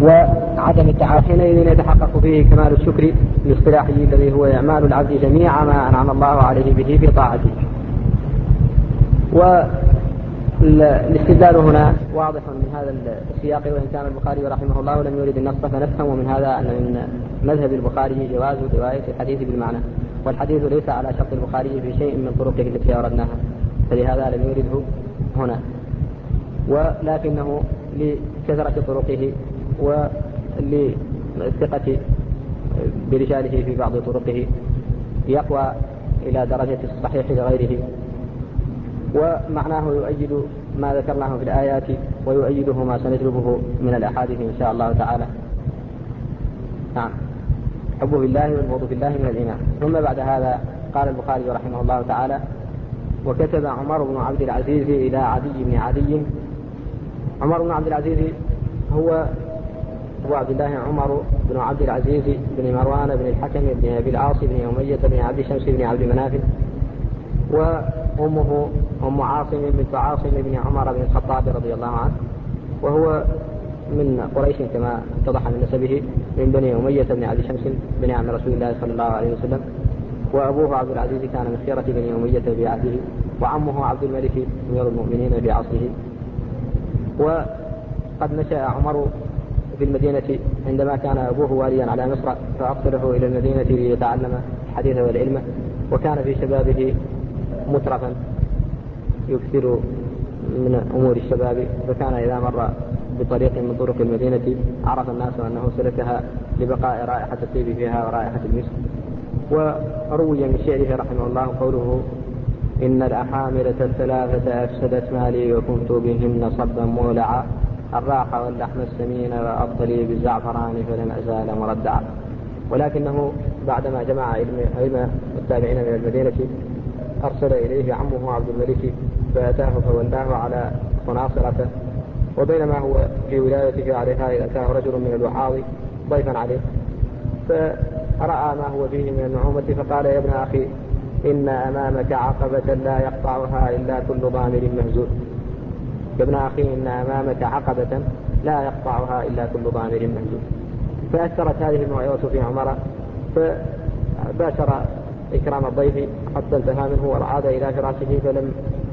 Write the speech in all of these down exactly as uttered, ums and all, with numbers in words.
وعدم التعاطي حينئذ يتحقق فيه كمال الشكر الاصطلاحي الذي هو إعمال العبد جميع ما أنعم الله عليه به في طاعته. والاستدلال هنا واضح من هذا السياق، وإن كان البخاري رحمه الله لم يرد النص، فنفهم من هذا أن من مذهب البخاري جواز رواية الحديث بالمعنى، والحديث ليس على شرط البخاري في شيء من طرقه التي أوردناها، فلهذا لم يرده هنا، ولكنه لكثرة طرقه وللثقة برجاله في بعض طرقه يقوى إلى درجة الصحيح لغيره، ومعناه يؤيد ما ذكرناه في الآيات ويؤيده ما سنجلبه من الأحاديث إن شاء الله تعالى. نعم، حب بالله والبغض بالله من الإيمان. ثم بعد هذا قال البخاري رحمه الله تعالى: وكتب عمر بن عبد العزيز إلى عدي بن عدي. عمر بن عبد العزيز هو أبو عبد الله عمر بن عبد العزيز بن مروان بن الحكم بن أبي العاص بن أمية بن عبد شمس بن عبد مناف، وأمه أم عاصم بنت عاصم بن عمر بن الخطاب رضي الله عنه، وهو من قريش كما اتضح من نسبه، من بني أمية بن عبد شمس بن عم رسول الله صلى الله عليه وسلم. وأبوه عبد العزيز كان من خيرة بني أمية في عهده، وعمه عبد الملك أمير المؤمنين في عصره. وقد نشأ عمر في المدينة عندما كان أبوه واليا على مصر، فأرسله إلى المدينة ليتعلم الحديث والعلم، وكان في شبابه مترفا يكثر من أمور الشباب، فكان إذا مر بطريق من طرق المدينة عرف الناس أنه سلكها لبقاء رائحة الطيب فيها ورائحة المسك. وروي من شعره رحمه الله قوله: إن الأحامرة الثلاثة أفسدت مالي وكنت بهن صبا مولعا، الراح واللحم السمين وأبطلي بالزعفران فلم أزال مردعا. ولكنه بعدما جمع علم التابعين من المدينة أرسل إليه عمه عبد الملك فأتاه فولاه على خناصرته، وبينما هو في ولايته عليها إذ أتاه رجل من الوعاظ ضيفا عليه، فرأى ما هو فيه من النعومة فقال: يا ابن أخي، إن أمامك عقبة لا يقطعها إلا كل ضامر مهزول. يا ابن أخي، إن أمامك عقبة لا يقطعها إلا كل ضامر مهزول. فأثرت هذه الموعظة في عمر، فباشر إكرام الضيف حتى انتهى منه وعاد إلى فراشه، فلم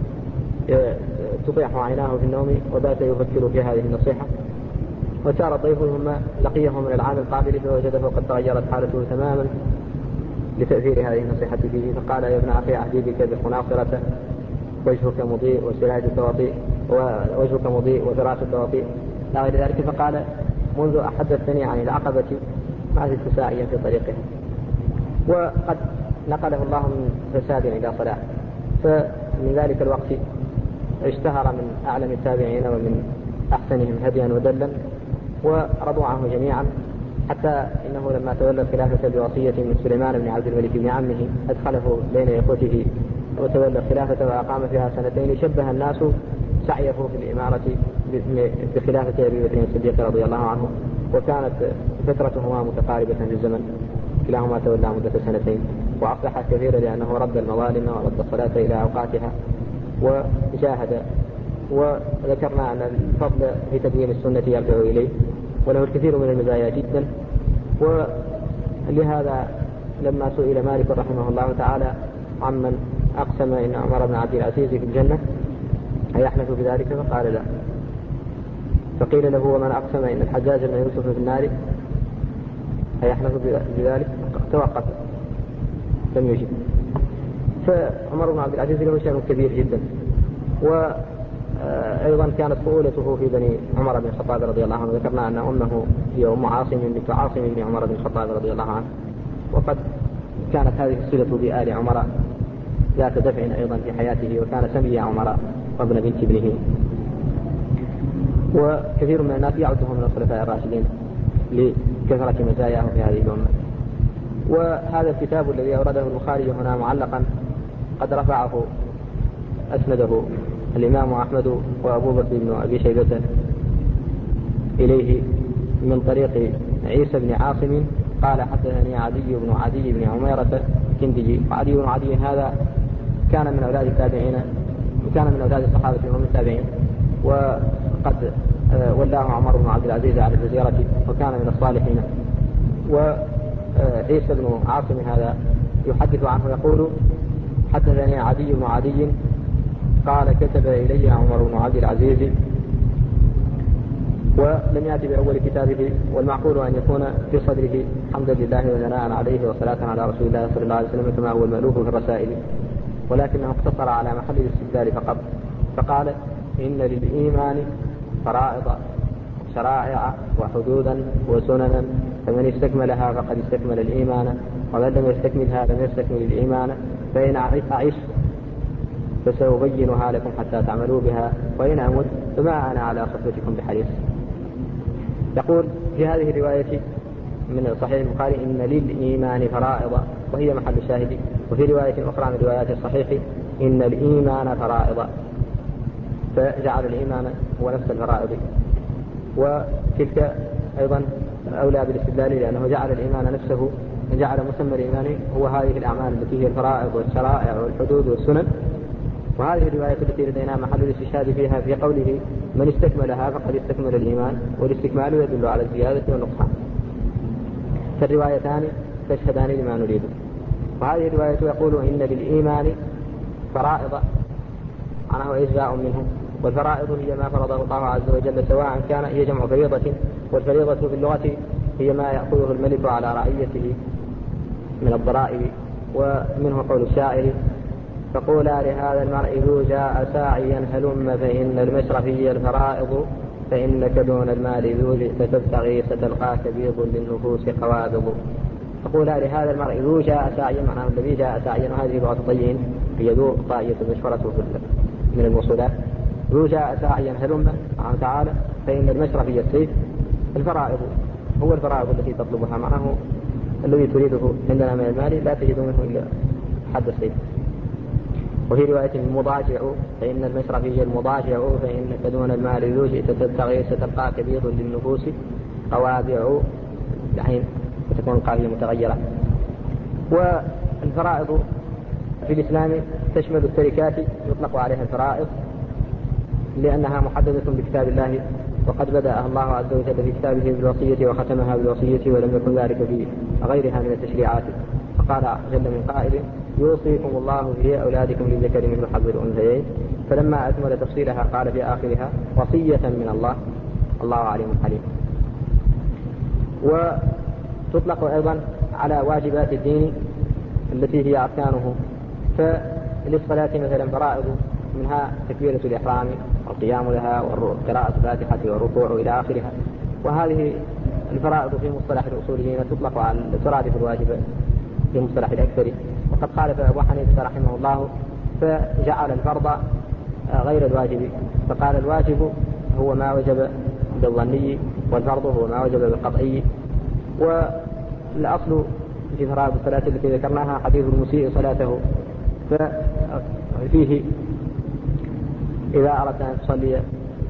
تطيح عيناه في النوم وبات يفكر في هذه النصيحة. وسار الضيف ثم لقيه من العام القابل فوجده قد تغيرت حالته تماما لتأثير هذه النصيحة فيه، فقال: يا ابن أخي، أعدي بك بخناصرة وجهك مضيء وسراجك وضيء ووجهك مضيء وفراشك وضيء لا غير ذلك. فقال: منذ أحدثتني عن العقبة ما زلت ساعيا في طريقها. وقد نقله الله من فساد إلى صلاح، فمن ذلك الوقت اشتهر من أعلم التابعين ومن أحسنهم هديا ودلا، ورضوا عنه جميعا، حتى إنه لما تولى الخلافة بوصية من سليمان بن عبد الملك بن عمه أدخله بين إخوته وتولى الخلافة وأقام فيها سنتين، شبه الناس سعيه في الإمارة بخلافة أبي بكر الصديق رضي الله عنه، وكانت فترتهما متقاربة في الزمن، كلاهما تولى مدة سنتين، وأصلح كثيرا لأنه رد المظالم ورد الصلاة إلى أوقاتها وجاهد. وذكرنا أن الفضل في تدوين السنة يرجع إليه، وله الكثير من المزايا جدا. ولهذا لما سئل مالك رحمه الله تعالى عمن أقسم إن عمر بن عبد العزيز في الجنة أيحلف بذلك؟ فقال: لا. فقيل له: ومن أقسم إن الحجاج بن يوسف في النار أيحلف بذلك؟ توقف، لم يجب. فعمر بن عبد العزيز له شأن كبير جدا. وأيضا كانت طفولته في بني عمر بن الخطاب رضي الله عنه، ذكرنا أن أمه هي أم عاصم بنت عاصم بن عمر بن الخطاب رضي الله عنه، وقد كانت هذه الصلة بآل عمر ذات دفع أيضا في حياته، وكان سمي عمر وابن بنت ابنه. وكثير من الناس يعده من الخلفاء الراشدين لكثرة مزاياه في هذه الأمة. وهذا الكتاب الذي أورده البخاري هنا معلقا قد رفعه أسنده الإمام أحمد وأبو بكر بن أبي شيبة إليه من طريق عيسى بن عاصم قال: حدثني عدي بن عدي بن عميرة كندجي. وعدي بن عدي هذا كان من أولاد التابعين، كان من أولاد الصحابة ومن التابعين، وقد ولاه عمر بن عبد العزيز على الجزيرة وكان من الصالحين. وعيسى بن عاصم هذا يحدث عنه يقول حدثني عدي بن عدي قال كتب إلي عمر بن عبد العزيز، ولم يأتي بأول كتابه، والمعقول أن يكون في صدره حمدا لله وثناء عليه وصلاة على رسول الله صلى الله عليه وسلم كما هو المألوف في الرسائل، ولكنه اقتصر على محل الاستدلال فقط، فقال إن للإيمان فرائض شرائع وحدودا وسننا، فمن استكملها فقد استكمل الإيمان، ومن لم يستكملها لم يستكمل الإيمان، فإن أعيش فسأبينها لكم حتى تعملوا بها، وإن أمت فما أنا على صحبتكم بحريص. يقول في هذه الرواية من صحيح البخاري إن للإيمان فرائض، وهي محل الشاهد. وفي رواية أخرى من روايات الصحيح إن الإيمان فرائض، فجعل الإيمان هو نفس الفرائض، وتلك أيضا أولى بالاستدلال لأنه جعل الإيمان نفسه، جعل مسمى الإيمان هو هذه الأعمال التي هي الفرائض والشرائع والحدود والسنن. وهذه الرواية التي لدينا محل الاستشهاد فيها في قوله من استكملها فقد استكمل الإيمان، والاستكمال يدل على الزيادة والنقصان، فالروايتان تشهدان لما نريده. وهذه الرواية يقول إن للإيمان فرائض عنه أجزاء منه، والفرائض هي ما فرضه الله عز وجل، سواء كان هي جمع فريضة، والفريضة في اللغة هي ما يأخذه الملك على رعيته من الضرائب. ومنه قول الشاعر فقولا لهذا المرء ذو جاء ساعيا هلم فإن المشرفي الفرائض، فإنك دون المال ذو جئت تبتغي ستلقاك بيض للنفوس قوابض. فقولا لهذا المرء ذو جاء ساعيا معناه الذي جاء ساعيا، وهذه لغة الطيين هي ذو طائية مشفرة من الموصولات. ذو جاء ساعيا هلم سبحانه تعالى، فإن المشرفي السيف الفرائض، هو الفرائض التي تطلبها، معناه الذي تريده عندنا من المال لا تجد منه إلا حد السيف. وفي رواية المضاجع فإن المشرفي المضاجع، فإنك دون المال ذو جئت تبتغي ستلقاك بيض للنفوس قوابع، الحين تكون القافية متغيرة. والفرائض في الإسلام تشمل التركات، يطلق عليها الفرائض لأنها محددة بكتاب الله، وقد بدأ الله عز وجل في كتابه بالوصية وختمها بالوصية، ولم يكن ذلك في غيرها من التشريعات. فقال جل من قائل يوصيكم الله في أولادكم للذكر مثل حظ الأنثيين، فلما أكمل تفصيلها قال في آخرها وصية من الله، الله عليم حليم. وتطلق أيضا على واجبات الدين التي هي أركانه، فللصلاة مثلا فرائض منها تكبيرة الإحرام والقيام لها وقراءة الفاتحة والركوع إلى آخرها. وهذه الفرائض في مصطلح الأصوليين تطلق على الترادف الواجب في مصطلح الأكثر، وقد قال أبو حنيفة رحمه الله فجعل الفرض غير الواجب، فقال الواجب هو ما وجب بالظني، والفرض هو ما وجب بالقطعي. والأصل في فرائض الصلاة التي ذكرناها حديث المسيء صلاته، ففيه إذا أردت أن تصلي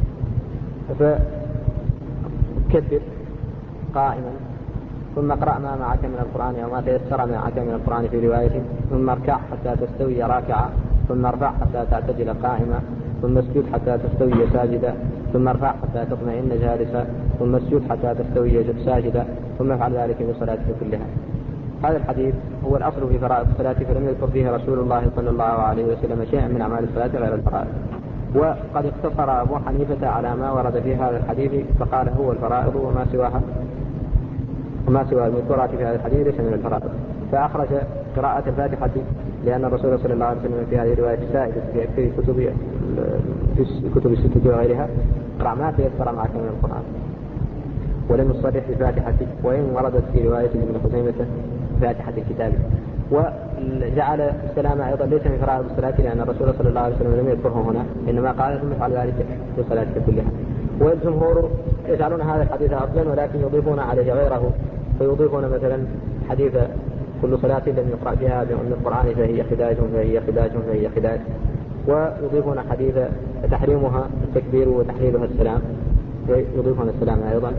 فكبر قائما، ثم اقرأ ما معك من القرآن أو ما تيسر معك من القرآن في رواية، ثم اركع حتى تستوي راكعا، ثم ارفع حتى تعتدل قائما، ثم اسجد حتى تستوي ساجدا، ثم ارفع حتى تطمئن جالسا، ثم اسجد حتى تستوي ساجدا، ثم افعل ذلك في صلاتك كلها. هذا الحديث هو الأصل في فرائض الصلاة، فلم يذكر فيه رسول الله صلى الله عليه وسلم شيئا من أعمال الصلاة غير الفرائض. وقد اقتصر أبو حنيفة على ما ورد في هذا الحديث فقال هو الفرائض وما سواها، وما سوى المذكورات في هذا الحديث ليس من الفرائض. فأخرج قراءة الفاتحة لأن الرسول صلى الله عليه وسلم في هذه الرواية السائدة في أكثر كتب في الكتب الستة وغيرها قرأ ما تيسر معك من القرآن، ولم يصرح بالفاتحة، وإن وردت في رواية ابن خزيمة فاتحة الكتاب. وجعل السلام أيضا ليس من فرائض الصلاة لأن الرسول صلى الله عليه وسلم لم يذكره هنا، إنما قال ثم افعل ذلك في صلاتك كلها. والجمهور يجعلون هذا الحديث أصلا ولكن يضيفون عليه غيره، فيضيفون مثلا حديث كل صلاة لم يقرأ فيها بأم القرآن فهي خداج فهي خداج فهي خداج، ويضيفون حديث تحريمها التكبير وتحليلها السلام، يضيفون السلام أيضا.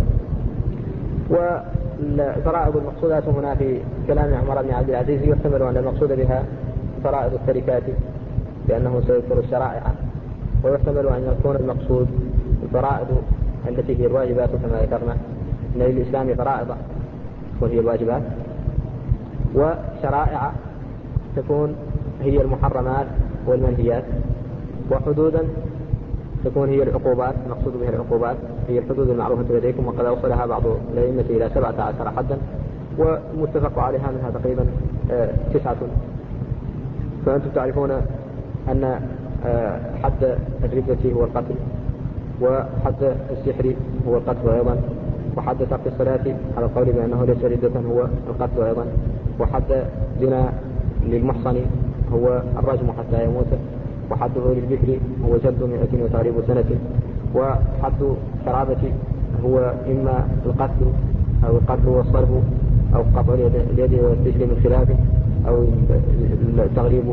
والفرائض المقصودات هنا في كلام عمر بن عبد العزيز يحتمل أن المقصود بها فرائض التركات لأنه سيذكر الشرائع، ويحتمل أن يكون المقصود فرائض التي هي الواجبات كما ذكرنا أن للإسلام فرائض وهي الواجبات، وشرائع تكون هي المحرمات والمنهيات، وحدودا تكون هي العقوبات، المقصود بها العقوبات هي الحدود المعروفة لديكم، وقد أوصلها بعض الأئمة إلى سبعة عشر حدا، ومتفق عليها منها تقريبا تسعة. فأنتم تعرفون أن حد الردة هو القتل، وحد السحر هو القتل أيضا، وحد ترك الصلاة على القول بأنه ليس ردة هو القتل أيضا، وحد زنا للمحصن هو الرجم حتى يموت، وحده للبكر هو جلد مئة وتغريب سنة، وحد القرابة هو إما القتل أو القتل والصرف أو قطع اليد والسجن من خلافه أو التغريب،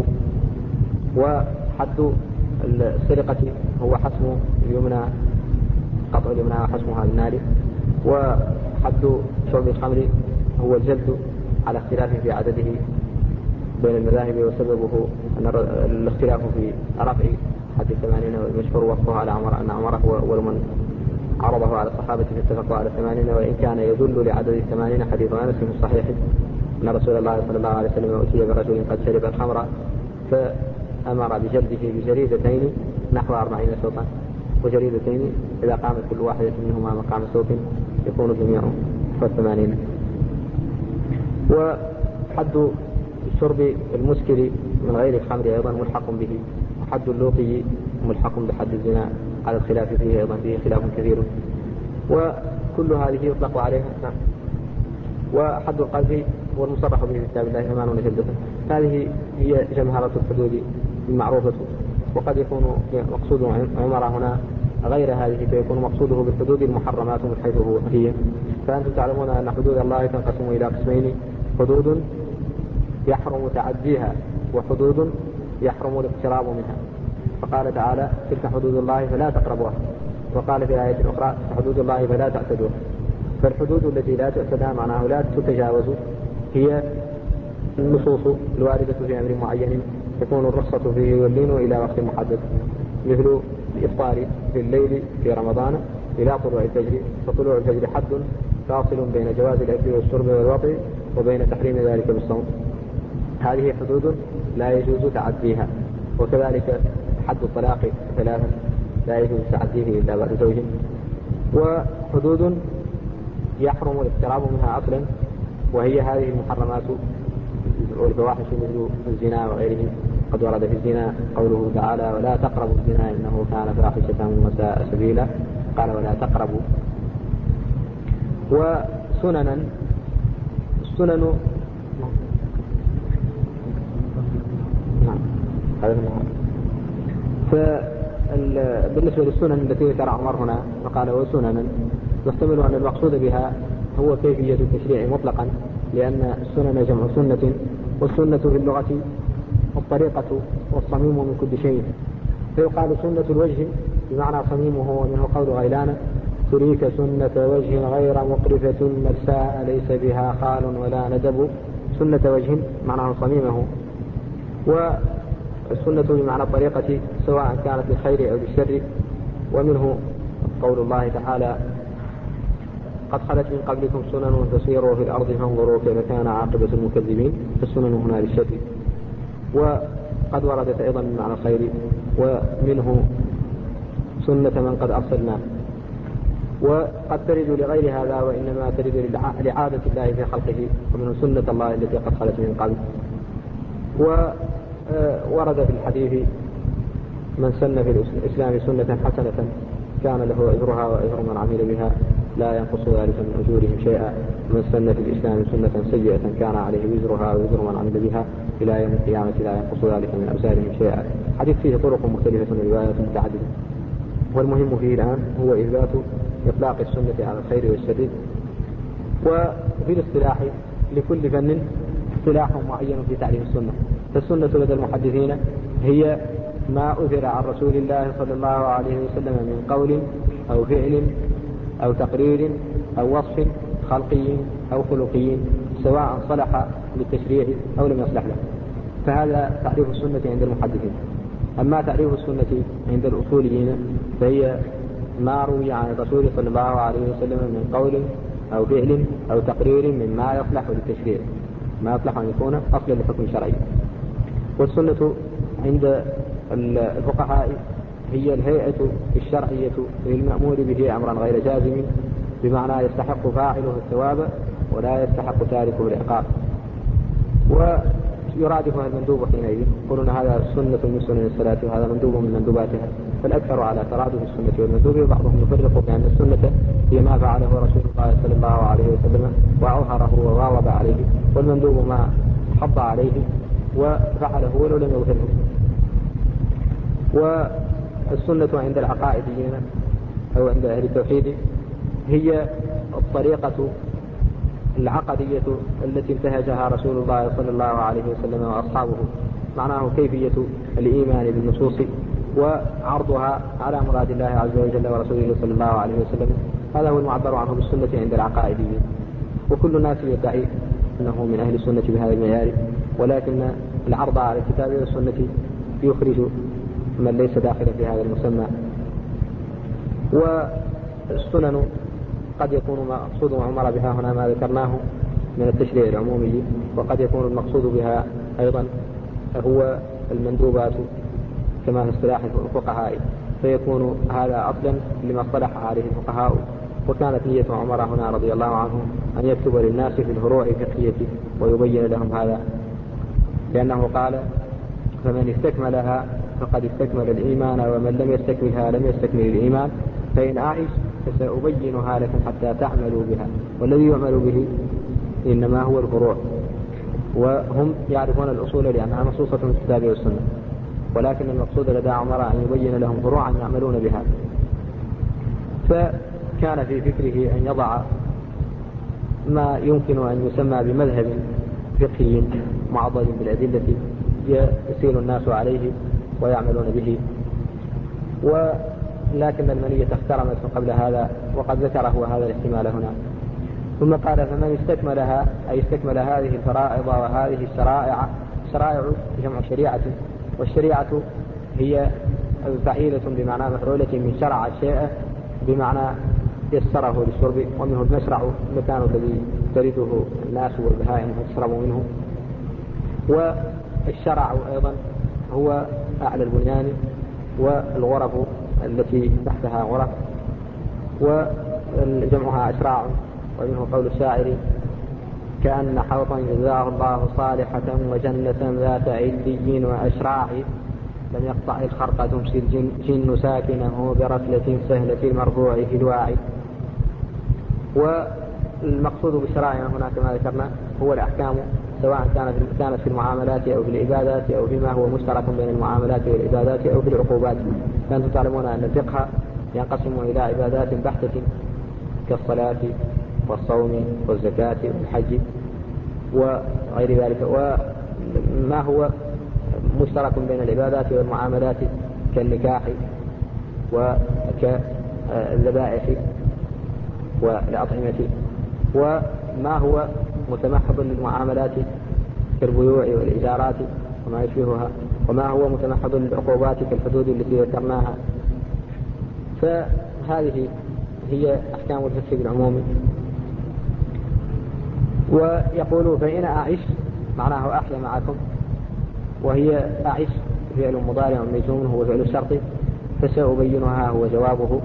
وحد السرقة هو حسم اليمنى، قطع اليمنى وحسمها بالنار، وحد شرب الخمر هو الجلد على اختلاف في عدده بين المذاهب، وسببه أن الاختلاف في رفع حد الثمانين، والمشهور وصفه على عمر أن عمر هو أول من عرضه على الصحابة فاتفقوا على الثمانين، وإن كان يدل لعدد الثمانين حديث أنس في الصحيح أن رسول الله صلى الله عليه وسلم أتي برجل قد شرب الخمر فأمر بجلده بجريدتين نحو أربعين صوتا، وجريدتين إذا قامت كل واحدة منهما مقام صوت يكون الجميع والثمانين. وحد شرب المسكر من غير الخمر أيضا ملحق به، وحد اللوقي ملحق بحد الزنا على الخلاف فيه أيضا، فيه خلاف كثير، وكل هذه يطلق عليها. وحد القذف هو المصرح به في كتاب الله ثمانون جلدة. هذه هي جمهرة الحدود المعروفة، وقد يكون مقصود عمر هنا غير هذه، فيكون مقصوده بالحدود المحرمات من حيث هو هي. فأنتم تعلمون أن حدود الله تنقسم إلى قسمين: حدود يحرم تعديها، وحدود يحرم الاقتراب منها. فقال تعالى: تلك حدود الله فلا تقربوها، وقال في آية أخرى: حدود الله فلا تعتدوها. فالحدود التي لا تعتدى معناه لا تتجاوز هي النصوص الواردة في أمر معين تكون الرخصة فيه واللين إلى وقت محدد، مثل الإفطار في الليل في رمضان إلى طلوع الفجر، فطلوع الفجر حد فاصل بين جواز الأكل والشرب والوطء وبين تحريم ذلك بالصوم. هذه حدود لا يجوز تعديها. وكذلك حد الطلاق ثلاثة لا يجوز تعديه إلا بعد زوج. وحدود يحرم الاقتراب منها أصلا، وهي هذه المحرمات والفواحش مثل الزنا وغيره. قد ورد في الزنا قوله تعالى: ولا تقربوا الزنا إنه كان فاحشة وساء سبيلا. قال: ولا تقربوا. وسننا، السنن فبالنسبة للسنن التي ذكر عمر هنا فقال: وسننا، يحتمل أن المقصود بها هو كيفية التشريع مطلقا، لأن السنن جمع سنة، والسنة في اللغة الطريقة والصميم من كل شيء، فيقال سنة الوجه بمعنى صميمه، ومنه قول غيلان: تريك سنة وجه غير مقرفة مرساء ليس بها خال ولا ندب. سنة وجه معناه صميمه. والسنة بمعنى الطريقة سواء كانت للخير أو للشر. ومنه قول الله تعالى: قد خلت من قبلكم سنن فسيروا في الأرض فانظروا كيف كان عاقبة المكذبين. فالسنن هنا للشر. وقد وردت أيضا من معنى الخير، ومنه سنة من قد أرسلنا. وقد ترد لغير هذا، وإنما ترد لعادة الله في خلقه، ومن سنة الله التي قد خلت من قبل. وورد في الحديث: من سن في الإسلام سنة حسنة كان له أجرها وأجر من عمل بها لا ينقص ذلك من أجورهم شيئا، من سن في الإسلام سنة سيئة كان عليه وزرها ووزر من عمل بها إلى يوم القيامة لا ينقص ذلك من أوزارهم شيئا. حديث فيه طرق مختلفة وروايات متعددة، والمهم فيه الآن هو إثبات إطلاق السنة على الخير والشر. وفي الاصطلاح لكل فن اصطلاح معين في تعريف السنة. فالسنة لدى المحدثين هي ما أثر عن رسول الله صلى الله عليه وسلم من قول أو فعل أو تقرير أو وصف خلقي أو خلقي، سواء صلح للتشريع أو لم يصلح له. فهذا تعريف السنة عند المحدثين. أما تعريف السنة عند الأصوليين فهي ما روي عن الرسول صلى الله عليه وسلم من قول أو فعل أو تقرير مما يصلح للتشريع، ما يصلح أن يكون أصلا لحكم شرعي. والسنة عند الفقهاء هي الهيئة الشرعية للمأمور به أمرا غير جازم، بمعنى يستحق فاعله الثواب ولا يستحق تاركه العقاب. ويرادفها المندوب حينئذ، يقولون هذا سنة من سنن الصلاة وهذا مندوب من مندوباتها، فالأكثر على ترادف السنة والمندوب، وبعضهم يفرق بأن السنة هي ما فعله رسول الله صلى الله عليه وسلم وأظهره وواظب عليه، والمندوب ما حض عليه وفعله ولو لم يظهره. والسنة عند العقائديين أو عند أهل التوحيد هي الطريقة العقدية التي انتهجها رسول الله صلى الله عليه وسلم وأصحابه، معناه كيفية الإيمان بالنصوص وعرضها على مراد الله عز وجل ورسوله صلى الله عليه وسلم. هذا هو المعبر عنه بالسنة عند العقائديين. وكل الناس يدعي أنه من أهل السنة بهذا المعيار، ولكن العرض على الكتاب والسنة يخرج من ليس داخلا في هذا المسمى. والسنن قد يكون مقصود عمر بها هنا ما ذكرناه من التشريع العمومي، وقد يكون المقصود بها أيضا هو المندوبات كما في اصطلاح الفقهاء، فيكون هذا أصلا لما اصطلح عليه الفقهاء. وكانت نية عمر هنا رضي الله عنه أن يكتب للناس في الفروع الفقهية ويبين لهم هذا، لأنه قال: فمن استكملها فقد استكمل الإيمان، ومن لم يستكملها لم يستكمل الإيمان، فإن أعش فسأبينها لكم حتى تعملوا بها. والذي يعمل به إنما هو الفروع، وهم يعرفون الأصول لأنها نصوصة في الكتاب والسنة، ولكن المقصود لدى عمر أن يبين لهم فروعا يعملون بها. فكان في فكره أن يضع ما يمكن أن يسمى بمذهب فقهي معضل بالأدلة يسير الناس عليه ويعملون به. ولكن المنية اخترمت قبل هذا، وقد ذكره هذا الاحتمال هنا. ثم قال: فمن استكملها، أي استكمل هذه الفرائض وهذه الشرائع. شرائع جمع شريعة، والشريعة هي فعيلة بمعنى مفعولة من شرع الشيء بمعنى يسره للشرب، ومنه المشرع المكان الذي ترده الناس والبهائم وتشربوا منه. والشرع أيضا هو أعلى البنيان والغرف التي تحتها غرف، وجمعها أشراع. ومنه قول الشاعر: كأن حوضا جزاه الله صالحة وجنة ذات علي وأشراع، لم يقطع الخرق تمشي الجن ساكنه برسلة سهلة المرفوع في الواعي. والمقصود بالشرائع هنا كما ذكرنا هو الأحكام، سواء كانت كانت في المعاملات أو في العبادات أو فيما هو مشترك بين المعاملات والعبادات أو في العقوبات. فأنتم تعلمون أن الفقه ينقسم إلى عبادات بحتة كالصلاة والصوم والزكاة والحج وغير ذلك، وما هو مشترك بين العبادات والمعاملات كالنكاح وكالذبائح والأطعمة، وما هو متمحض للمعاملات كالبيوع والإيجارات وما يشبهها، وما هو متمحض للعقوبات كالحدود التي ذكرناها. فهذه هي أحكام الفقه بالعموم. ويقول: فإن أعش معناه أحيا معكم، وهي أعش فعل مضارع مجزوم هو فعل الشرط، فسأبينها هو جوابه.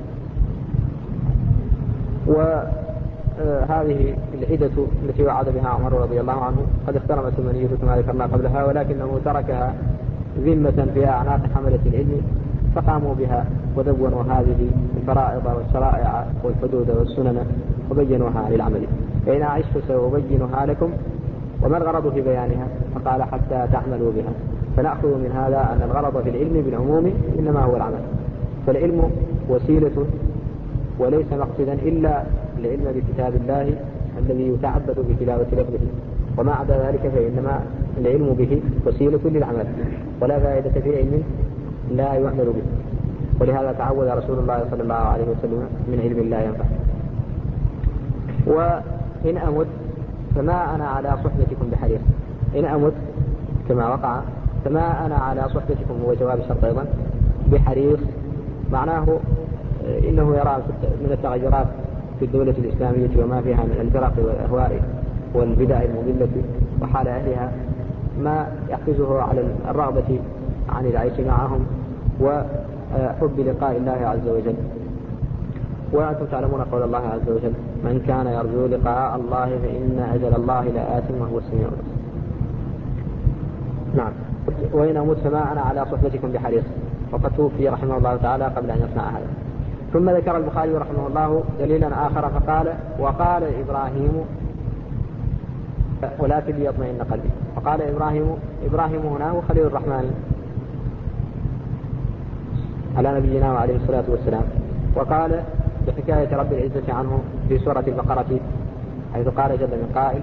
وهذه العدة التي وعد بها عمر رضي الله عنه قد اخترمت المنية كما ذكرنا قبلها، ولكنه تركها ذمة في أعناق حملة العلم، فقاموا بها ودونوا هذه الفرائض والشرائع والحدود والسنن وبينوها للعمل. فإن أعش فسأبينها لكم. وما الغرض في بيانها؟ فقال: حتى تعملوا بها. فنأخذ من هذا أن الغرض في العلم بالعموم إنما هو العمل، فالعلم وسيلة وليس مقصدا إلا العلم بكتاب الله الذي يتعبد بتلاوة لفظه، وما عدا ذلك فإنما العلم به وسيلة للعمل، ولا فائدة في علم لا يعمل به. ولهذا تعود رسول الله صلى الله عليه وسلم من علم لا ينفع. وإن أمت فما أنا على صحبتكم بحريص. إن أمت كما وقع فما أنا على صحبتكم هو جواب الشرط أيضا بحريص، معناه إنه يرى من التغيرات في الدولة الإسلامية وما فيها من الفرق والأهواء والبدع المضلة وحال أهلها ما يحفزه على الرغبة عن العيش معهم وحب لقاء الله عز وجل. وأنتم تعلمون قول الله عز وجل: من كان يرجو لقاء الله فإن أجل الله لآت وهو السميع البصير. نعم. وإن أموت فما أنا على صحبتكم بحريص، وقد توفي رحمه الله تعالى قبل أن يصنع هذا. ثم ذكر البخاري رحمه الله دليلا آخر فقال: وقال إبراهيم ولكن ليطمئن قلبي. وقال إبراهيم، إبراهيم هنا هو خليل الرحمن على نبينا وعليه الصلاة والسلام. وقال بحكاية رب العزة عنه في سورة البقرة حيث قال جل من قائل: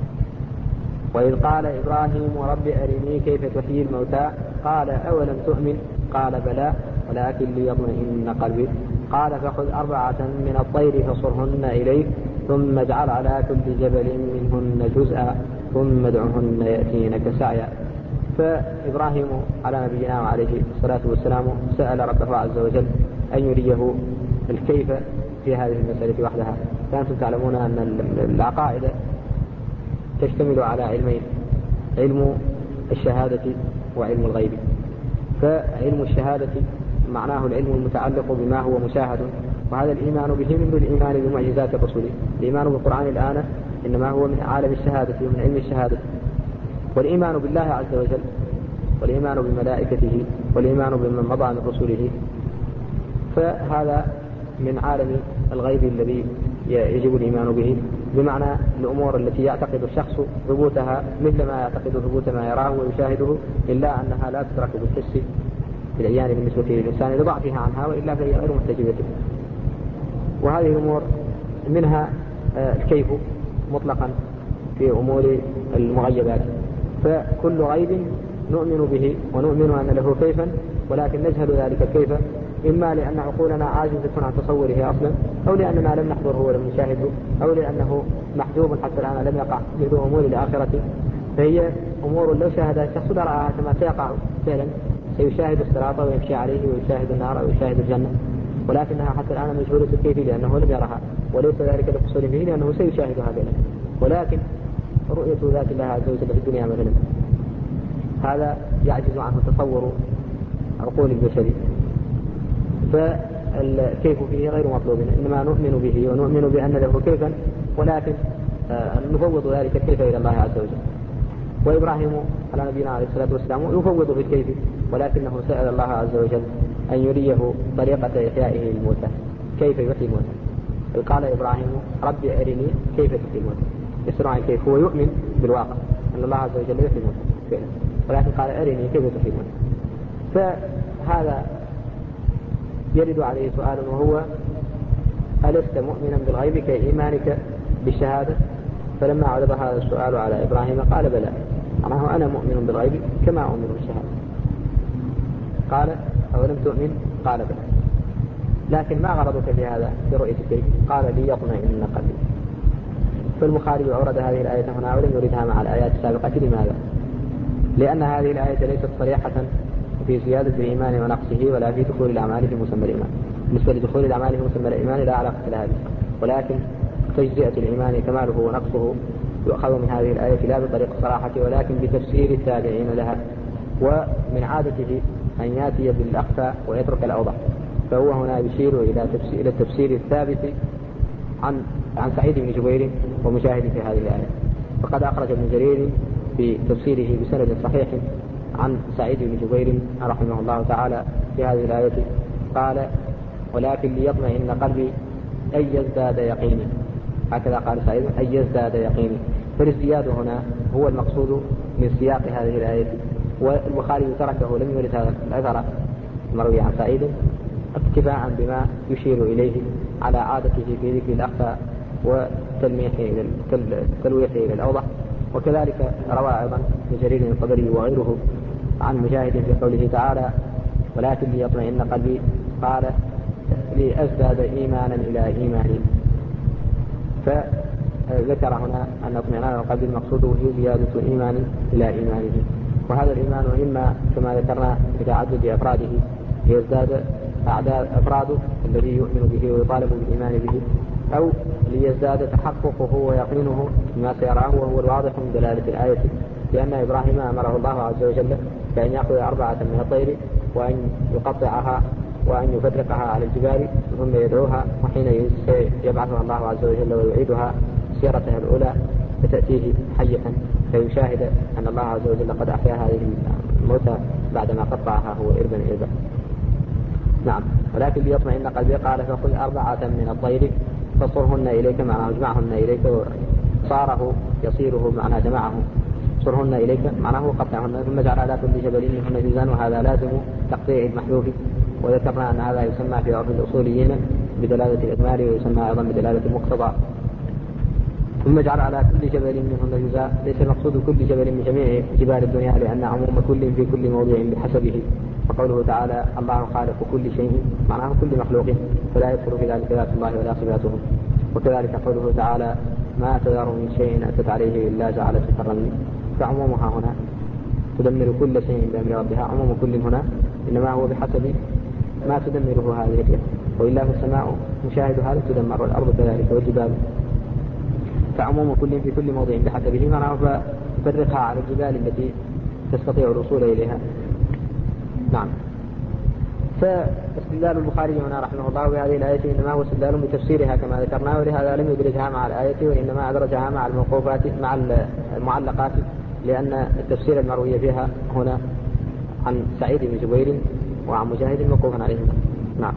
وإذ قال إبراهيم رب أرني كيف تحيي الموتى قال أولم تؤمن قال بلى ولكن ليطمئن قلبي قال فخذ أربعة من الطير فصرهن إليك ثم اجعل على كل جبل منهن جزءا ثم ادعهن يأتينك سعيا. فإبراهيم على نبينا وعليه الصلاة والسلام سأل ربه عز وجل أن يريه الكيف في هذه المسألة وحدها. فأنتم تعلمون أن العقائد تشتمل على علمين: علم الشهادة وعلم الغيب. فعلم الشهادة معناه العلم المتعلق بما هو مشاهد، وهذا الإيمان به مثل الإيمان بمعجزات الرسل. الإيمان بالقرآن الآن إنما هو من عالم الشهادة ومن علم الشهادة. والإيمان بالله عز وجل والإيمان بملائكته والإيمان بمن مضى من رسله فهذا من عالم الغيب الذي يجب الإيمان به، بمعنى الأمور التي يعتقد الشخص ثبوتها مثل ما يعتقد ثبوت ما يراه ويشاهده، إلا أنها لا تدرك بالحس بالعيان بالنسبة للإنسان لضعفها عنها، وإلا فهي غير محتجبة. وهذه الأمور منها الكيف مطلقا في أمور المغيبات. فكل غيب نؤمن به ونؤمن أن له كيفا، ولكن نجهل ذلك الكيف إما لأن عقولنا عاجزة عن تصوره أصلا، أو لأننا لم نحضره ولم نشاهده، أو لأنه محجوب حتى الآن لم يقع مثل أمور الآخرة. فهي أمور لو شاهدها الشخص لرآها كما سيقع فعلا، سيشاهد الصراط ويمشي عليه ويشاهد النار ويشاهد الجنة، ولكنها حتى الآن مجهولة الكيف لأنه لم يرها، وليس ذلك لقصور فيه لأنه سيشاهدها بينه. ولكن رؤية ذات الله عز وجل في الدنيا مثلا هذا يعجز عنه تصور عقول البشر، فالكيف فيه غير مطلوب، إنما نؤمن به ونؤمن بأن له كيفا، ولكن نفوض ذلك الكيف إلى الله عز وجل. وإبراهيم على نبينا عليه الصلاة والسلام يفوض في الكيف، ولكنه سأل الله عز وجل أن يريه طريقة إحيائه الموتى، كيف يحيي الموتى. قال إبراهيم رب أرني كيف تحيي الموتى، يسرع الكيف، هو يؤمن بالواقع أن الله عز وجل يحيي الموتى، ولكن قال أرني كيف تحيي الموتى. فهذا يرد عليه سؤال، وهو ألست مؤمنا بالغيب كإيمانك بالشهادة؟ فلما عرض هذا السؤال على إبراهيم قال بلى، معناه أنا مؤمن بالغيب كما أؤمن بالشهادة. قال أولم تؤمن؟ قال بلى، لكن ما غرضك في هذا في رؤية الكيف؟ قال ليطمئن قلبي. فالبخاري أورد هذه الآية هنا ولم يردها مع الآيات السابقة. لماذا؟ لأن هذه الآية ليست صريحة في زيادة الإيمان ونقصه، ولا في دخول الأعمال في مسمى الإيمان. بالنسبة لدخول الأعمال في مسمى الإيمان لا علاقة لها به، ولكن تجزئة الإيمان كماله ونقصه يؤخذ من هذه الآية لا بطريق الصراحة، ولكن بتفسير التابعين لها. ومن عادته أن يأتي بالأخفى ويترك الأوضح، فهو هنا يشير إلى تفسير, إلى التفسير الثابت عن عن سعيد بن جبير ومجاهد في هذه الآية. فقد أخرج ابن جرير في تفسيره بسند صحيح عن سعيد بن جبير رحمه الله تعالى في هذه الآية قال ولكن ليطمئن قلبي أن يزداد يقيني، هكذا قال سعيد أن يزداد يقيني. فالازدياد هنا هو المقصود من سياق هذه الآية، والبخاري تركه لم يرد هذا الأثر المروي عن سعيد اتباعا بما يشير إليه على عادته في ذكر الأخفى وتلميحه إلى التلويح إلى الأوضح. وكذلك روى أيضا ابن جرير الطبري وغيره عن مجاهد في قوله تعالى ولكن ليطمئن قلبي قال لأزداد إيمانا إلى إيماني. فذكر هنا أن اطمئنان القلب المقصود هي زيادة إيمان إلى إيمانه، وهذا الإيمان إما كما ذكرنا بتعدد أفراده ليزداد أعداد أفراده الذي يؤمن به ويطالب بالإيمان به، أو ليزداد تحققه ويقينه بما سيراه وهو الواضح من دلالة الآية، لأن إبراهيم أمره الله عز وجل بأن يأخذ أربعة من الطير وأن يقطعها وأن يفرقها على الجبال ثم يدعوها، وحين يبعثها الله عز وجل ويعيدها سيرتها الأولى فتأتيه حية فيشاهد أن الله عز وجل قد أحيا هذه الموتى بعدما قطعها هو إربا إربا. نعم، ولكن ليطمئن قلبي قال فخذ أربعة من الطير فصرهن إليك، معناه اجمعهن إليك، صاره يصيره معناه جمعه، صرهن إليك معناه قطعهن، ثم جعل على كل جبل منهن جزءا، وهذا لازم تقطيع المحذوف، وذكرنا أن هذا يسمى في عرف الأصوليين بدلالة الإكمال ويسمى أيضا بدلالة المقتضى. ثم جعل على كل جبل منهن جزءا، ليس المقصود كل جبل من جميع جبال الدنيا، لأن عموم كل في كل موضع بحسبه، وقوله تعالى الله خالق كل شيء معناه كل مخلوق، فلا يدخل في ذلك ذات الله ولا صفاته. وكذلك قوله تعالى ما تذر من شيء أتت عليه إلا جعلته كالرمل، فعمومها هنا تدمر كل شيء بأمر ربها، عموم كل هنا إنما هو بحسب ما تدمره هذه الأشياء، وإلا في السماء مشاهد هذا تدمر، والأرض كذلك والجبال، فعموم كل في كل موضع بحسبه، معناه ففرقها على الجبال التي تستطيع الوصول إليها. نعم. فاستدلال البخاري هنا رحمه الله بهذه الآية إنما هو استدلال بتفسيرها كما ذكرنا، ولهذا لم يدرجها مع الآية وإنما أدرجها مع الموقوفات مع المعلقات، لأن التفسير المروي فيها هنا عن سعيد بن جبير وعن مجاهد موقوف عليهما. نعم.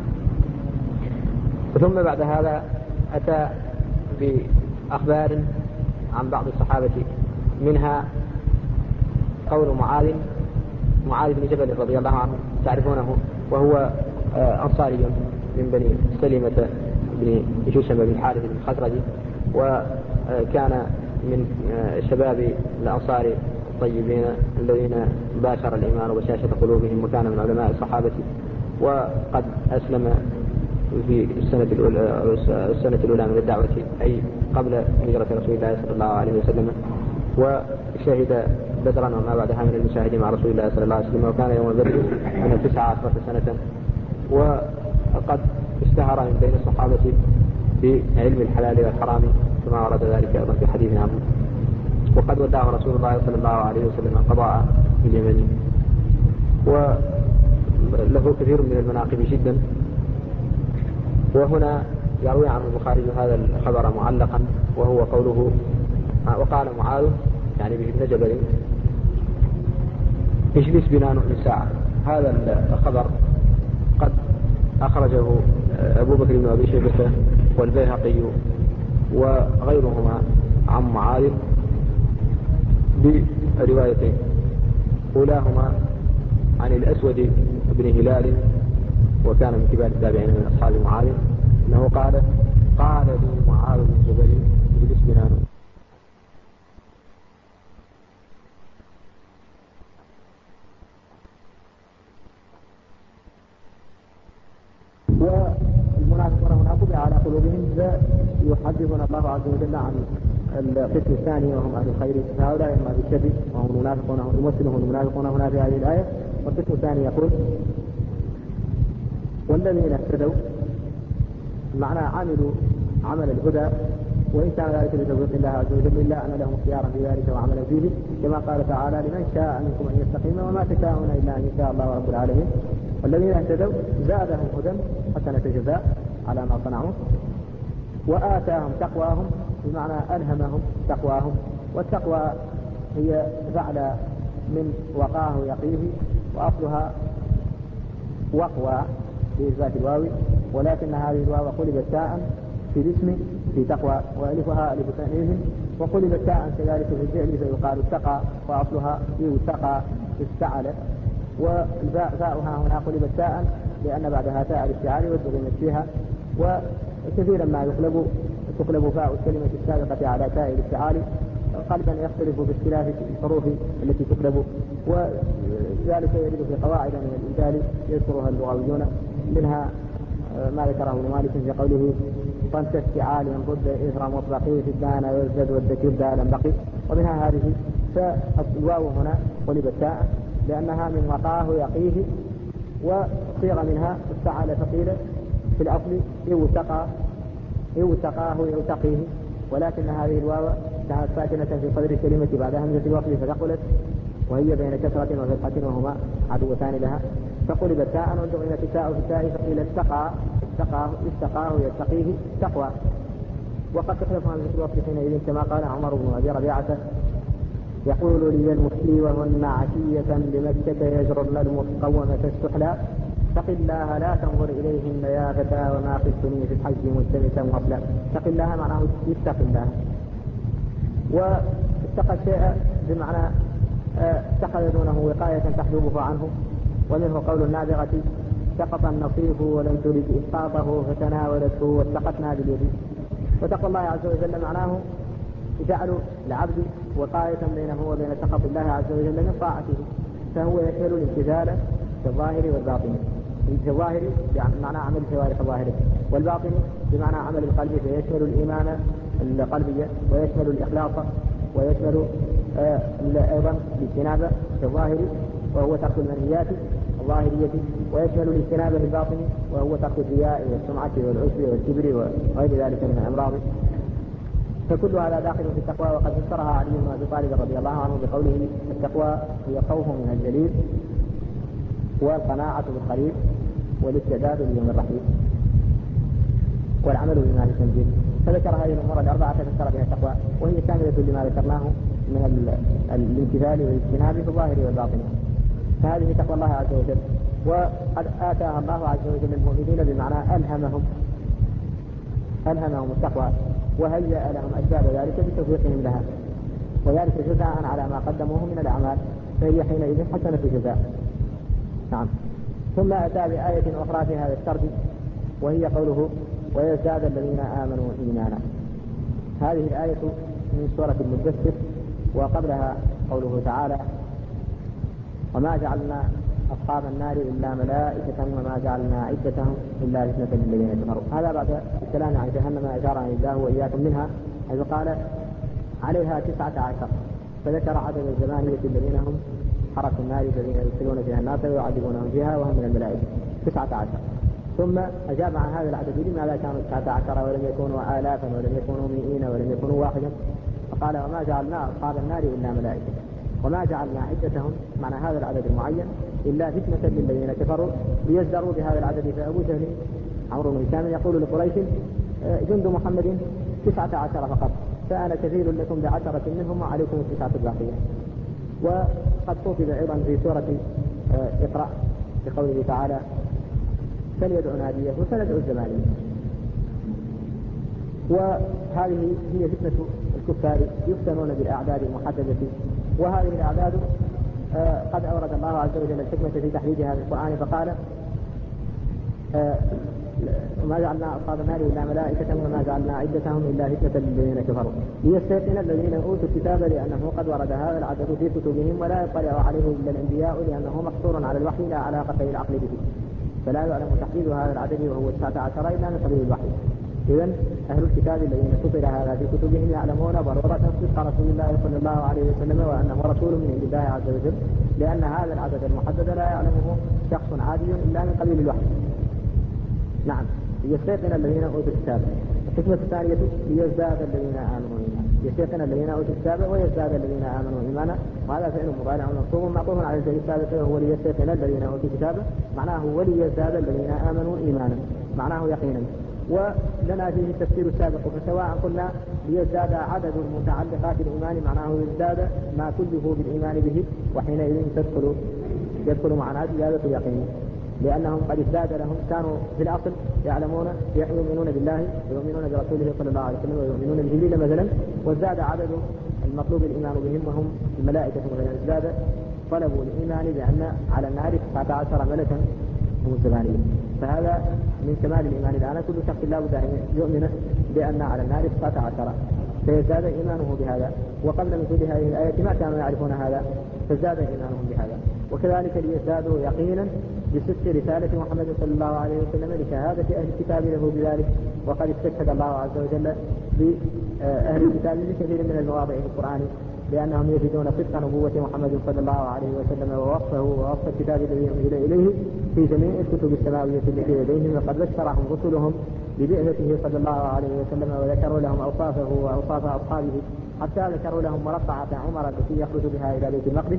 ثم بعد هذا أتى بأخبار عن بعض الصحابة، منها قول معاذ معاذ بن جبل رضي الله عنه تعرفونه، وهو أنصاري من بني سلمة بن جشم بن الحارث بن الخزرج، وكان من شباب الأنصار الطيبين الذين باشر الإيمان وبشاشة قلوبهم، وكان من علماء الصحابة، وقد أسلم في السنة الأولى, السنة الأولى من الدعوة، أي قبل هجرة رسول الله صلى الله عليه وسلم، وشهد بدرا وما بعدها من المشاهد مع رسول الله صلى الله عليه وسلم، وكان يوم بدر من تسعة عشرة سنة، وقد اشتهر من بين الصحابة بعلم الحلال والحرام كما ورد ذلك أيضا في حديث عنه. وقد وداه رسول الله صلى الله عليه وسلم قضاء في اليمن، وله كثير من المناقب جدا. وهنا يروي عن البخاري هذا الخبر معلقا، وهو قوله وقال معاذ يعني به ابن جبل اجلس بنا نؤمن ساعة. هذا الخبر قد أخرجه أبو بكر بن أبي شيبة والبيهقي وغيرهما عن معاذ بروايتين، أولاهما عن الأسود بن هلال وكان من كبار التابعين من أصحاب معاذ أنه قال قال لي معاذ بن جبل اجلس بنا نؤمن. والمنافقون هنا طبع على قلوبهم، يحدثنا الله عز وجل عن القسم الثاني وهم أهل الخير، هؤلاء هم أهل الشر وهم المنافقون، يمثلهم المنافقون هنا في هذه الآية. والقسم الثاني يقول والذين اهتدوا معنى عملوا عمل الهدى، وإن كان ذلك بتوفيق الله عز وجل إلا أن لهم اختيارا في ذلك وعملا فيه، كما قال تعالى لمن شاء منكم أن يستقيم وما تشاءون إلا أن يشاء الله رب العالمين. والذين اهتدوا زادهم هدى حسنة جزاء على ما صنعوا، وآتاهم تقواهم بمعنى ألهمهم تقواهم، والتقوى هي فعل من وقاه يقيه، وأصلها وقوى بإثبات الواو، ولكن هذه الواو قلبت تاء في الاسم في تقوى، وألفها ألف تأنيث، وقلبت تاء كذلك في الفعل فيقال اتقى، وأصلها يتقى استعل، والباء فاؤها هنا قلبت تاء لأن بعدها تاء الاستعال وتغمت فيها. وكثيرا ما يقلب تقلب فاء الكلمة السابقة على تاء الاستعال، قلبا يختلف باختلاف الحروف التي تقلب، وذلك يرد في قواعد من الإبدال يذكرها اللغويون، منها ما ذكره ابن مالك في قوله طنس استعال ضد إثر مطلقي في الدان والزد والذكر دالا بقي، ومنها هذه. فالواو هنا قلبت تاء لأنها من وقاه يقيه، وصيغ منها استعال فقيل في الأصل يوتقى يوتقاه يوتقيه، ولكن هذه الواو كانت ساكنة في صدر الكلمة بعد همزة الوصل فثقلت، وهي بين كسرة وفتحة وهما عدوتان لها، فقلبت تاء وجعلت التاء في التاء فقيل استقى استقاه استقاه يتقيه تقوى. وقد تخلف همزة الوصل حينئذ كما قال عمر بن أبي ربيعة يقول لي المفتي وهن عشية بمكة يجرن المقومة السحلى اتق الله لا تنظر إليهن يا فتى وما خفتني في الحج ملتمسا وصلا. اتق الله معناه اتق الله، واتقى الشيء بمعنى اتخذ دونه وقاية تحجبه عنه، ومنه قول النابغة سقط النصيف ولم ترد إسقاطه فتناولته واتقتنا باليد. وتقوى الله عز وجل معناه جعل العبد وقاية بينه وبين سخط الله عز وجل من طاعته، فهو يشمل الامتثال في الظاهر والباطن. في الظاهر بمعنى عمل الجوارح الظاهرة، والباطن بمعنى عمل القلب، فيشمل الإيمان القلبي ويشمل الإخلاص ويشمل آه أيضا الاجتناب في الظاهر وهو ترك المنهيات الظاهرية، ويشمل الاجتناب في الباطن وهو ترك الرياء والسمعة والعجب والكبر وغير ذلك من الأمراض. فكل هذا داخل في التقوى. وقد فسرها علي بن أبي طالب رضي الله عنه بقوله التقوى هي خوف من الجليل والقناعة بالقليل والاستعداد ليوم الرحيل والعمل بما في التنزيل. فذكر هذه الأمور الأربعة فسر بها التقوى، وهي كاملة لما ذكرناه من الامتثال والاجتناب في الظاهر والباطن. فهذه تقوى الله عز وجل، وقد آتاها الله عز وجل المؤمنين بمعنى ألهمهم ألهمهم التقوى وهيأ لهم أسباب ذلك بتوفيقهم لها، وذلك جزاء على ما قدموه من الأعمال، فهي حينئذ حسنة جزاء. نعم. ثم أتى بآية أخرى في هذا السرد وهي قوله ويزداد الذين آمنوا إيمانا. هذه الآية من سورة المدثر، وقبلها قوله تعالى وما جعلنا أصحاب النار إلا ملائكة وما جعلنا عدتهم إلا فتنة للذين كفروا. هذا بعد الكلام عن جهنم أجارنا الله وإياكم منها، حيث قال عليها تسعة عشر، فذكر عدد الزمانية الذين هم حرس النار الذين يدخلون فيها الناس ويعذبونهم فيها وهم من الملائكة تسعة عشر. ثم أجاب عن هذا العدد لماذا كانوا تسعة عشر ولم يكونوا آلافا ولم يكونوا مئين ولم يكونوا واحدا، فقال وما جعلنا أصحاب النار إلا ملائكة وما جعلنا عدتهم، معنى هذا العدد المعين، إلا فتنة للذين كفروا ليزدروا بهذا العدد. فأبو جهل عمرو بن هشام يقول لقريش جند محمد تسعة عشر فقط، فأنا كثير لكم بعشرة منهم وعليكم التسعة الباقية. وقد خطب أيضا في سورة اقرأ بقوله تعالى فليدع ناديه وسندع الزمانية. وهذه هي فتنة الكفار، يفتنون بالأعداد المحددة، وهذه الأعداد آه قد أورد الله عز وجل الحكمة في تحديدها في القرآن، فقال آه وما جعلنا أصحاب النار إلا ملائكة وما جعلنا عدتهم إلا فتنة للذين كفروا ليستيقن الذين أوتوا الكتاب لأنه قد ورد هذا العدد في كتبهم ولا يطلع عليه إلا الأنبياء لأنه مقصور على الوحي لا علاقة العقل به، فلا يعلم تحديد هذا العدد وهو تسعة عشر إلا من قبيل الوحي. إذن أهل الكتاب الذين كتب هذا في كتبهم يعلمون ضرورة صدق رسول الله صلى الله عليه وسلم وأنه رسول من عند الله عز وجل، لأن هذا العدد المحدد لا يعلمه شخص عادي إلا من قبيل الوحي. نعم. ليستيقن الذين أوتوا الكتاب. الحكمة الثانية ليزداد الذين آمنوا إيمانا، ليستيقن الذين أوتوا الكتاب ويزداد الذين آمنوا إيمانا، وهذا فعل مضارع منصوب معطوف على الفعل السابق وهو ليستيقن الذين أوتوا الكتاب، معناه وليزداد الذين آمنوا إيمانا، معناه يقينا. ولنا فيه التفسير السابق، فسواء قلنا ليزداد عدد المتعلقات الإيمان معناه يزداد ما كله بالإيمان به، وحينئذ تدخل يدخل معنا زيادة اليقين، لأنهم قد ازداد لهم، كانوا في الأصل يعلمون يؤمنون بالله ويؤمنون برسوله صلى الله عليه وسلم ويؤمنون بجبريل مثلا، وازداد عدد المطلوب الإيمان بهم وهم الملائكة، مثلا ازداد طلبوا الإيمان بأن على النار تسعة عشر ملكا هم الزمانية. فهذا من كمال الإيمان الآن، كل شخص لا بد أن يؤمن بأن على النار تسعة عشر، فيزداد إيمانه بهذا. وقبل نزول هذه الآية ما كانوا يعرفون هذا، فازداد إيمانهم بهذا. وكذلك ليزدادوا يقينا بصدق رسالة محمد صلى الله عليه وسلم لشهادة أهل الكتاب له بذلك. وقد استشهد الله عز وجل بأهل الكتاب بكثير من المواضع في القرآن لأنهم يجدون صدق نبوة محمد صلى الله عليه وسلم ووصفه ووصف الكتاب الذي أنزل إليه في جميع الكتب السماوية التي لديهم، وقد بشرهم رسلهم ببعثته صلى الله عليه وسلم، وذكروا لهم أوصافه وأوصاف أصحابه، حتى ذكروا لهم مرقعة عمر التي يخرج بها إلى بيت المقدس.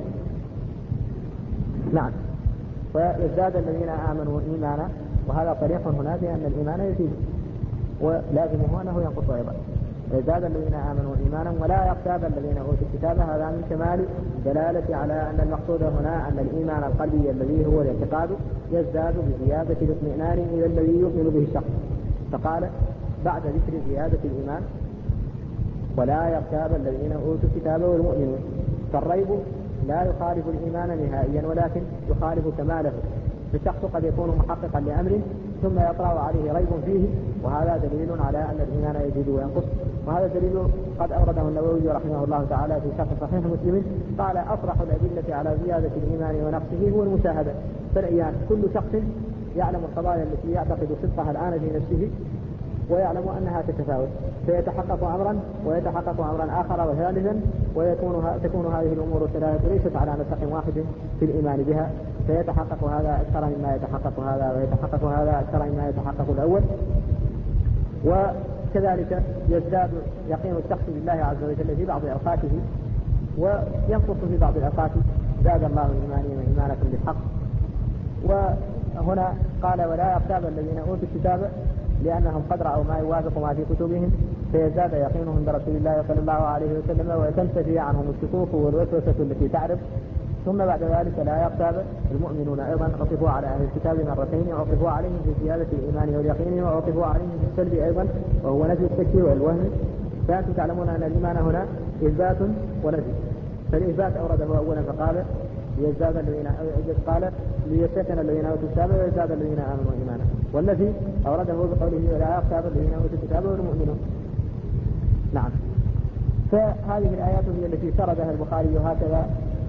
نعم. ويزداد الذين آمنوا إيمانا، وهذا صريح هنا بأن الإيمان يزيد، ولازمه أنه ينقص أيضا. يزداد الذين آمنوا إيمانا ولا يرتاب الذين أوتوا الكتاب. هذا من كمال دلالة على أن المقصود هنا أن الإيمان القلبي الذي هو الاعتقاد يزداد بزيادة الاطمئنان إلى الذي يؤمن به الشخص. فقال بعد ذكر زيادة الإيمان ولا يرتاب الذين أوتوا الكتاب والمؤمنون. فالريب لا يخالف الإيمان نهائيا، ولكن يخالف كماله. فالشخص قد يكون محققا لأمر ثم يطرأ عليه ريب فيه، وهذا دليل على أن الإيمان يزيد وينقص. وهذا دليل قد أورده النووي رحمه الله تعالى في شرح صحيح مسلم، قال أصرح الأدلة على زيادة الإيمان ونقصه هو المشاهدة. فالعيان كل شخص يعلم القضايا التي يعتقد صدقها الآن في نفسه ويعلم أنها تتفاوت، فيتحقق أمرا ويتحقق أمرا آخر وثالثا، ويكون تكون هذه الأمور الثلاثة ليست على نسق واحد في الإيمان بها، فيتحقق هذا أكثر مما يتحقق هذا، ويتحقق هذا أكثر مما يتحقق الأول. وكذلك يزداد يقين الشخص بالله عز وجل في بعض أوقاته، وينقص في بعض الأوقات. زاد الله الإيمان وإيمانكم بالحق. وهنا قال ولا يرتاب الذين أوتوا الكتاب لأنهم قد رأوا ما يوافق ما في كتبهم، فيزداد يقينهم برسول الله صلى الله عليه وسلم، وتنتفي عنهم الشكوك والوسوسة التي تعرف. ثم بعد ذلك لا يرتاب المؤمنون أيضا، عطفوا على أهل الكتاب مرتين، وعطفوا عليهم في زيادة الإيمان واليقين، وعطفوا عليهم في السلب أيضا وهو نفي الشك والوهم. فأنتم تعلمون أن الإيمان هنا إثبات ونفي. فالإثبات أورده أولا فقال ليزداد الذين قال ليستيقن الذين اوتوا الكتاب ويزداد الذين امنوا ايمانا. والذي اورده بقوله ولا يرتاب الذين اوتوا الكتاب والمؤمنون. نعم. فهذه الايات هي التي سردها البخاري هكذا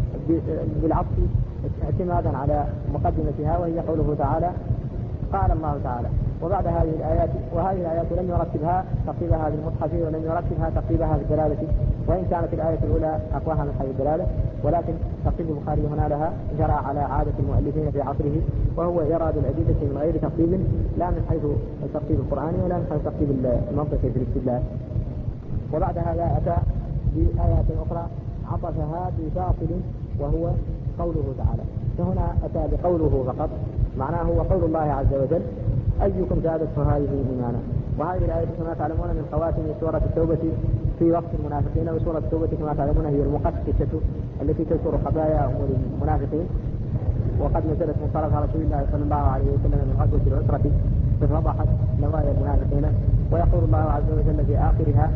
بالعطف اعتمادا على مقدمتها، وهي قوله تعالى قال الله تعالى. وبعد هذه الآيات، وهذه الآيات لم يرتبها ترتيبها بالمصحف ولم يرتبها ترتيبها بالدلالة، وإن كانت الآية الأولى أقواها من حيث الدلالة، ولكن ترتيب البخاري هنا لها جرى على عادة المؤلفين في عصره، وهو يراد الأدلة من غير ترتيب، لا من حيث الترتيب القرآني ولا من حيث الترتيب المنطقي في الاستدلال. وبعد هذا أتى بآيات أخرى عطفها بباطل وهو قوله تعالى. فهنا أتى بقوله فقط، معناه هو قول الله عز وجل أيكم زادته هذه إيمانا. وهذه الآية كما تعلمون من خواتم سورة التوبة في وقت المنافقين، وسورة التوبة كما تعلمون هي المقسطة التي تذكر خبايا أمور المنافقين، وقد نزلت من طرف رسول الله صلى الله عليه وسلم من غزوة العسرة ففضحت نوايا المنافقين. ويقول الله عز وجل في آخرها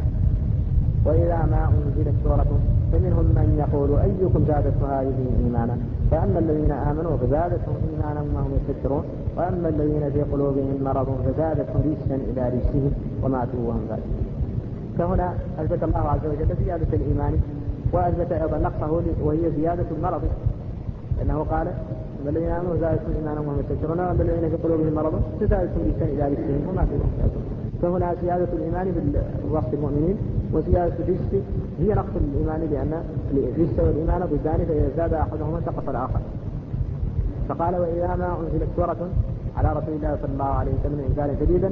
وإذا ما أنزلت سورة فمنهم من يقول أيكم زادته هذه إيمانا، فأما الذين آمنوا فزادتهم إيمانا وهم يستكبرون، وأما الذين في قلوبهم مرض فزادتهم رجسا إلى رجسهم وماتوا وهم ذلك. فهنا أثبت الله عز وجل زيادة الإيمان، وأثبت أيضا نقصه وهي زيادة المرض، لأنه قال أما الذين آمنوا فزادتهم إيمانا وهم يستكبرون، وأما الذين في قلوبهم مرض فزادتهم رجسا إلى رجسهم وماتوا وهم ذلك. فهنا زيادة الإيمان بالوصف المؤمنين، وزيادة الرجس هي نقص الإيمان، لأن الرجس والإيمان ضدان، فإذا زاد أحدهما انتقص الآخر. فقال وإذا ما أنزلت سورة على رسول الله صلى الله عليه وسلم إنزالا شديدا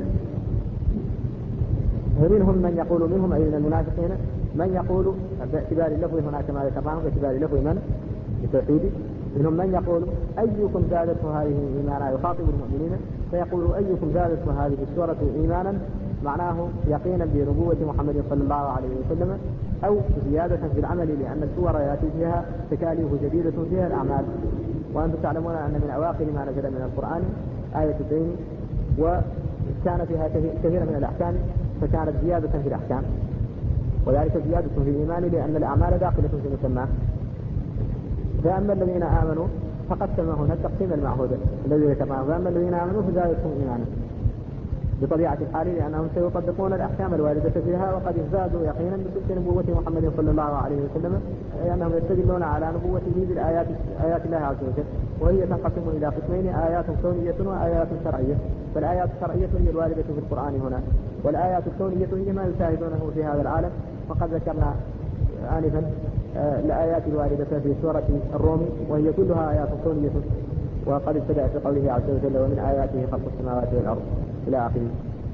ومنهم من يقول منهم أي من المنافقين من يقول باعتبار اللفظ هنا كما ذكرناه باعتبار اللفظ من بالتوحيد، منهم من يقول أيكم زادته هذه إيمانا، يخاطب المؤمنين فيقول أيكم زادته هذه السورة إيمانا، معناه يقينا بنبوة محمد صلى الله عليه وسلم، أو زيادة في العمل، لأن السور يأتي فيها تكاليف جديدة فيها الأعمال. وأنتم تعلمون أن من أواخر ما نزل من القرآن آية الدين، وكان فيها كثير من الأحكام، فكانت زيادة في الأحكام، وذلك زيادة في الإيمان لأن الأعمال داخلة في مسماه. فأما الذين آمنوا فقسم هنا التقسيم المعهود الذي ذكرناه، فأما الذين آمنوا فزادتهم إيمانا بطبيعة الحال، لأنهم سيطبقون الأحكام الواردة فيها، وقد ازدادوا يقينا بصدق نبوة محمد صلى الله عليه وسلم، لأنهم يستدلون على نبوته بالآيات آيات الله عز وجل، وهي تنقسم إلى قسمين: آيات كونية وآيات شرعية. فالآيات الشرعية هي الواردة في القرآن هنا، والآيات الكونية هي ما يشاهدونه في هذا العالم. وقد ذكرنا آنفا الآيات الواردة في سورة الروم، وهي كلها آيات كونية، وقد ابتدأ في قوله عز وجل ومن آياته خلق السماوات والأرض إلى آخره.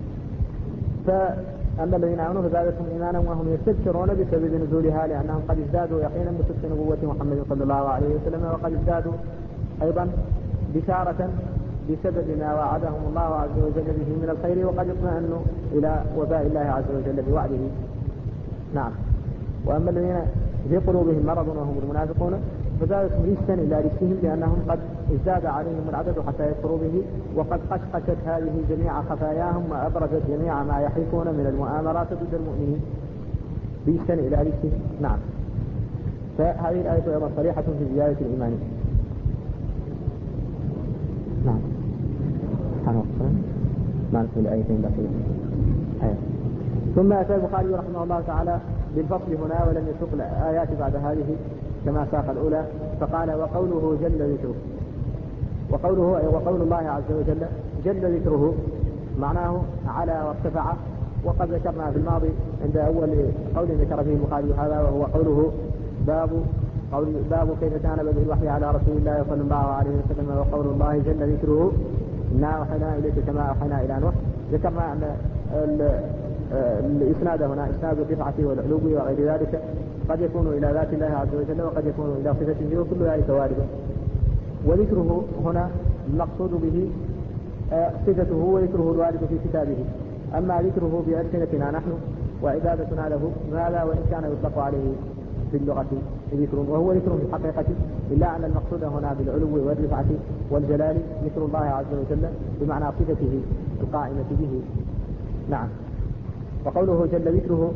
فأما الذين آمنوا فزادتهم إيمانا وهم يستبشرون بسبب نزولها لأنهم قد ازدادوا يقينا بصدق نبوة محمد صلى الله عليه وسلم، وقد ازدادوا أيضا بشارة بسبب ما وعدهم الله عز وجل به من الخير، وقد اطمئنوا إلى وفاء الله عز وجل بوعده. نعم. وأما الذين في قلوبهم مرض وهم المنافقون فزادتهم رجسا إلى رجسهم لأنهم قد ازداد عليهم العدد حتى يكفروا به، وقد قشقشت هذه جميع خفاياهم وأبرزت جميع ما يحيكون من المؤامرات ضد المؤمنين رجسا إلى رجسهم. نعم. فهذه الآية أيضا صريحة في زيادة الإيمان. نعم. سبحانه وتعالى. ما نقول الآيتين بقية. ثم أتى البخاري رحمه الله تعالى بالفصل هنا ولم يسوق الآيات بعد هذه كما ساق الأولى، فقال وقوله جل ذكره، وقوله أي وقول الله عز وجل جل ذكره معناه على وارتفع. وقد ذكرنا في الماضي عند أول قول ذكر فيه البخاري هذا، وهو قوله باب قول باب كيف كان بدء الوحي على رسول الله صلى الله عليه وسلم، وقول الله جل ذكره إنا أوحينا إليك كما أوحينا إلى نوح. ذكرنا أن الإسناد هنا إسناد الرفعة والعلو وغير ذلك قد يكون إلى ذات الله عز وجل وقد يكون إلى صفته، وكل ذلك وارد. وذكره هنا المقصود به صفته وذكره الوارد في كتابه. أما ذكره بألسنتنا نحن وعبادتنا له ماذا وإن كان يطلق عليه في اللغة ذكر، وهو ذكر في الحقيقة، إلا أن المقصود هنا بالعلو والرفعة والجلال ذكر الله عز وجل بمعنى صفته القائمة به. نعم. وقوله جل ذكره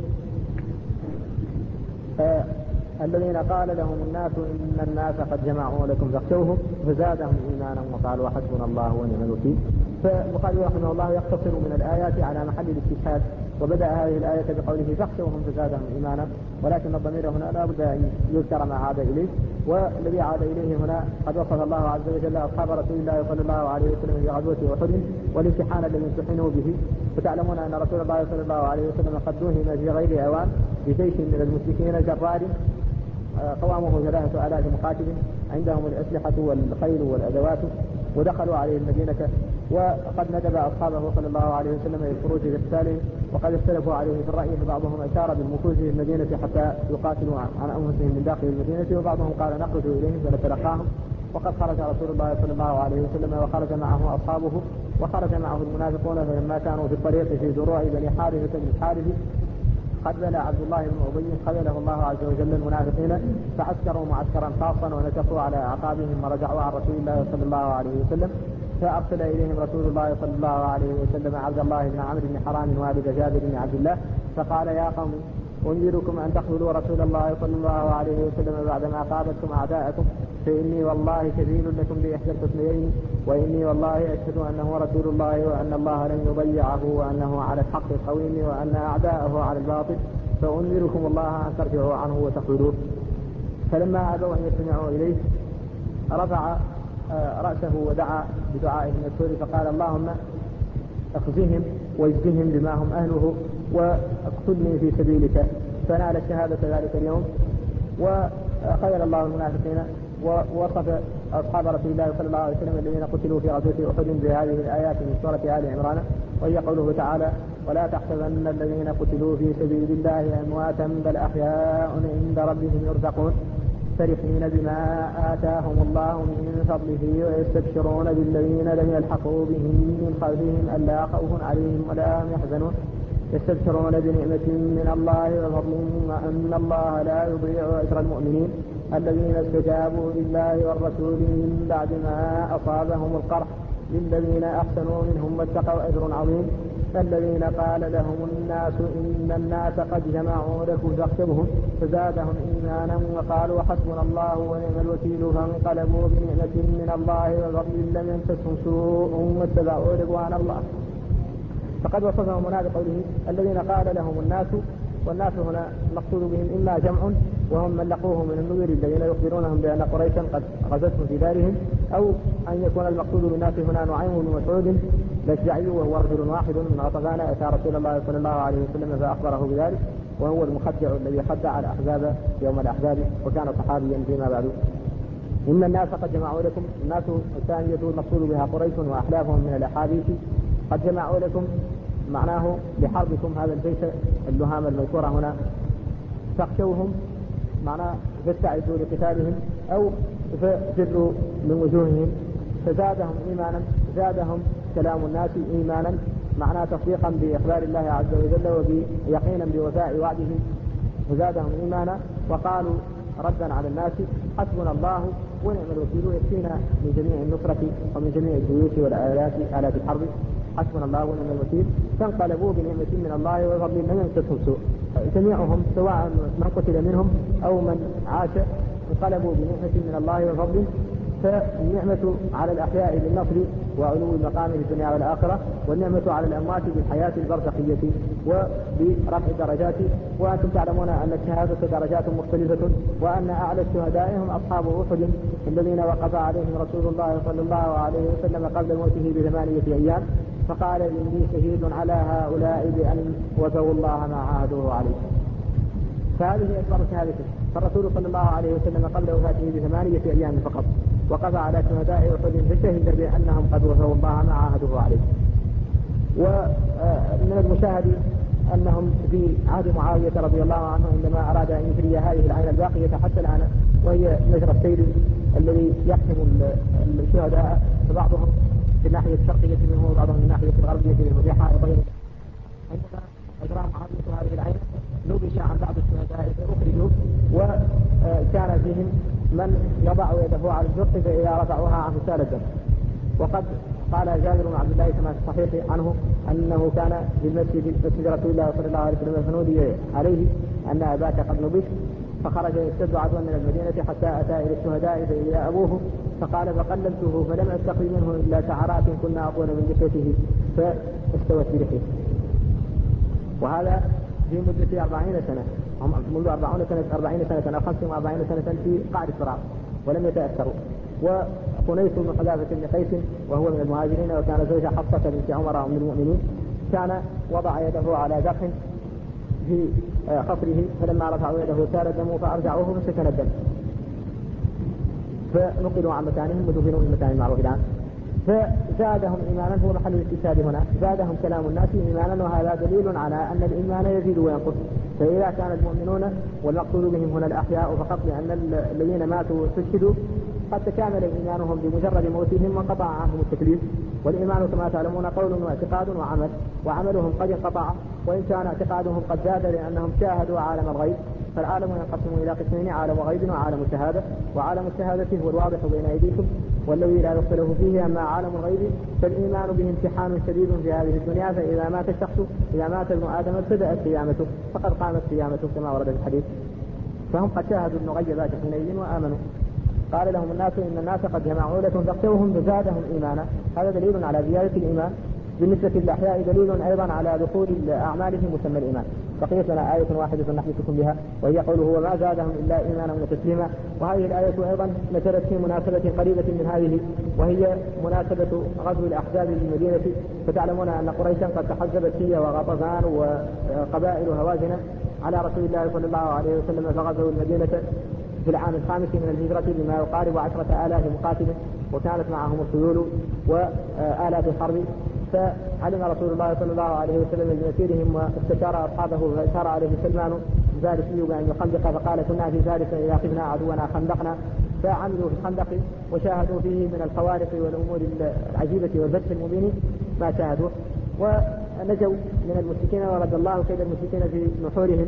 آه الذين قال لهم الناس إن الناس قد جمعوا لكم فاخشوهم فزادهم إيمانا وقالوا حسبنا الله ونعم الوكيل. فالبخاري رحمه الله يقتصر من الآيات على محل الاستشهاد، وبدأ هذه الآية بقوله فاخشوهم فزادهم إيمانا، ولكن الضمير هنا لا بد أن يذكر ما عاد إليه، والذي عاد إليه هنا قد وصف الله عز وجل أصحاب رسول الله صلى الله عليه وسلم في غزوة أحد والامتحان الذي امتحنوا به. فتعلمون أن رسول الله صلى الله عليه وسلم قد دوهم في غير أوان بجيش من المشركين جرار قوامه ثلاثة آلاف مقاتل عندهم الأسلحة والخيل والأدوات، ودخلوا عليه المدينة، وقد ندب أصحابه صلى الله عليه وسلم إلى الخروج لقتاله، وقد اختلفوا عليه في الرأي، فبعضهم أشار بالمكوث في المدينة حتى يقاتلوا عن أنفسهم من داخل المدينة، وبعضهم قال نخرج إليهم فنتلقاهم. وقد خرج رسول الله صلى الله عليه وسلم وخرج معه أصحابه وخرج معه المنافقون، فلما كانوا في الطريق في زروع بني حارثة بن الحارث خذل عبد الله بن أبي خذله الله عز وجل المنافقين، فعسكروا معسكرا خاصا ونكصوا على أعقابهم ورجعوا عن رسول الله صلى الله عليه وسلم. فأرسل إليهم رسول الله صلى الله عليه وسلم عبد الله بن عمرو بن حرام والد جابر بن عبد الله، فقال يا قوم أنذركم أن تخذلوا رسول الله صلى الله عليه وسلم بعدما قابلتم أعداءكم، فإني والله كفيل لكم بإحدى الحسنيين، وإني والله أشهد أنه رسول الله وأن الله لن يضيعه وأنه على الحق القويم وأن أعداءه على الباطل، فأنذركم الله أن ترجعوا عنه وتخذلوه. فلما أبوا أن يستمعوا إليه رفع رأسه ودعا بدعائه المشهور، فقال اللهم اخزهم واجزهم بما هم أهله واقتلني في سبيلك، فنال الشهادة ذلك اليوم. وخير الله المنافقين ووصف أصحاب رسول الله صلى الله عليه وسلم الذين قتلوا في غزوة أحد بهذه الآيات من سورة آل عمران، وهي قوله تعالى ولا تحسبن الذين قتلوا في سبيل الله أمواتا بل أحياء عند ربهم يرزقون فرحين بما آتاهم الله من فضله ويستبشرون بالذين لم يلحقوا بهم من خلفهم ألا خوف عليهم ولا هم يحزنون يستبشرون بنعمة من الله وفضل وأن الله لا يضيع أجر المؤمنين الذين استجابوا لله والرسول من بعد ما أصابهم القرح للذين أحسنوا منهم واتقوا أجر عظيم. الذين قال لهم الناس إن الناس قد جمعوا لكم فاخشوهم فزادهم إيمانا وقالوا حسبنا الله ونعم الوكيل فانقلبوا بنعمة من الله وفضل لم يمسسهم سوء واتبعوا رضوان الله. فقد وصفهم هنا بقوله الذين قال لهم الناس، والناس هنا مقصود بهم إما جمع وهم من لقوه من النذر الذين يخبرونهم بأن قريشا قد غزتهم في دارهم، أو أن يكون المقصود بالناس هنا نعيم بن مسعود الأشجعي وهو رجل واحد من غطفان أتى رسول الله صلى الله عليه وسلم فأخبره بذلك، وهو المخدع الذي خدع الأحزاب يوم الأحزاب وكان صحابيا فيما بعد. إن الناس قد جمعوا لكم. الناس الثانية المقصود بها قريش وأحلافهم من الأحاديث. قد جمعوا لكم معناه لحربكم، هذا البيت اللهام المذكورة هنا. فاخشوهم معناه فاستعدوا لقتالهم أو فجروا من وجوههم. فزادهم إيمانا، زادهم كلام الناس إيمانا معناه تصديقا بإخبار الله عز وجل وبيقينا بوفاء وعده، فزادهم إيمانا وقالوا ردا على الناس حسبنا الله ونعم الوكيل، يكفينا من جميع النصرة ومن جميع الجيوش والآلات آلات الحرب، حسبنا الله ونعم الوكيل. فانقلبوا بنعمة من الله وفضل لم يمسسهم سوء، جميعهم سواء من قتل منهم أو من عاش انقلبوا بنعمة من الله وفضل. فالنعمة على الأحياء بالنصر وعلو المقام في الدنيا والآخرة، والنعمة على الأموات بالحياة البرزخية وبرفع الدرجات. وأنتم تعلمون أن الشهادة درجات مختلفة، وأن أعلى الشهداء هم أصحاب أحد الذين وقف عليهم رسول الله صلى الله عليه وسلم قبل موته بثمانية أيام، فقال إني شهيد على هؤلاء بأن وفوا الله ما عاهدوه عليه. فهذه أكبر شهادته. فالرسول صلى الله عليه وسلم قبل وفاته بثمانية أيام فقط وقف على شهداء أحد فشهد بأنهم قد وفوا الله ما عاهدوه عليه. ومن المشاهد أنهم في عهد معاوية رضي الله عنه عندما أراد أن يجري هذه العين الباقية حتى الآن، وهي مجرى السيل الذي يحكم الشهداء، فبعضهم في الناحية الشرقية منه وبعضهم في الناحية الغربية منه بحائطين. عندما أجرى معاوية هذه العين نبش عن بعض الشهداء فأخرجوا، وكان فيهم من يضع يده على الجرح فإذا رفعوها عنه سال الدم. وقد قال جابر بن عبد الله كما في الصحيح عنه أنه كان في المسجد مسجد رسول الله صلى الله عليه وسلم فنودي عليه أن أباك قد نبش، فخرج يشتد عدوا من المدينة حتى أتى إلى الشهداء فإذا أبوه، فقال فقللته فلم أستقي منه إلا شعرات كنا أطول من لحيته فاستوت بلحيته. وهذا في مدة أربعين سنة، هم منذ أربعين سنة أربعين سنة أو خمسة وأربعين سنة في قعر الصراع ولم يتأثروا. وقنيس بن حذافة بن قيس وهو من المهاجرين وكان زوج حفصة بنت عمر أم المؤمنين، كان وضع يده على جرح في خصره، فلما رفعوا يده سال الدم فأرجعوه فسكن الدم، فنقلوا عن مكانهم ودفنوا في مكان معروف الآن. فزادهم إيمانا، هو محل الاستشهاد هنا، زادهم كلام الناس إيمانا، وهذا دليل على أن الإيمان يزيد وينقص. فإذا كان المؤمنون والمقصود بهم هنا الأحياء فقط، لأن الذين ماتوا استشهدوا قد تكامل إيمانهم بمجرد موتهم وانقطع عنهم التكليف. والإيمان كما تعلمون قول واعتقاد وعمل، وعملهم قد انقطع وإن كان اعتقادهم قد زاد لأنهم شاهدوا عالم الغيب. فالعالم ينقسم إلى قسمين: عالم غيب وعالم الشهادة. وعالم الشهادة هو الواضح بين أيديكم والذي لا يختلف فيه. أما عالم الغيب فالإيمان به امتحان شديد في هذه الدنيا، فإذا مات الشخص إذا مات ابن آدم ابتدأت قيامته فقد قامت قيامته كما ورد في الحديث. فهم قد شاهدوا المغيبات حينئذ وآمنوا. قال لهم الناس إن الناس قد جمعوا لكم فاخشوهم فزادهم إيمانا. هذا دليل على زيادة الإيمان. بالنسبة للأحياء دليل أيضا على دخول الأعمال في مسمى الإيمان. بقيت لنا آية واحدة نحدثكم بها وهي قوله وما زادهم إلا إيمانا وتسليما. وهذه الآية أيضا نزلت في مناسبة قريبة من هذه، وهي مناسبة غزو الأحزاب للمدينة. فتعلمون أن قريشا قد تحزبت هي وغطفان وقبائل هوازن على رسول الله صلى الله عليه وسلم، فغزوا المدينة في العام الخامس من الهجرة بما يقارب عشرة آلاف مقاتل، وكانت معهم الخيول وآلات الحرب. فعلم رسول الله صلى الله عليه وسلم بمسيرهم واستشار أصحابه، فأشار عليه سلمان الفارسي بأن يخندق، فقال كنا في ذلك إذا خفنا عدونا خندقنا. فعملوا في الخندق وشاهدوا فيه من الخوارق والأمور العجيبة والفتح المبين ما شاهدوه، ونجوا من المشركين ورد الله كيد المشركين في نحورهم.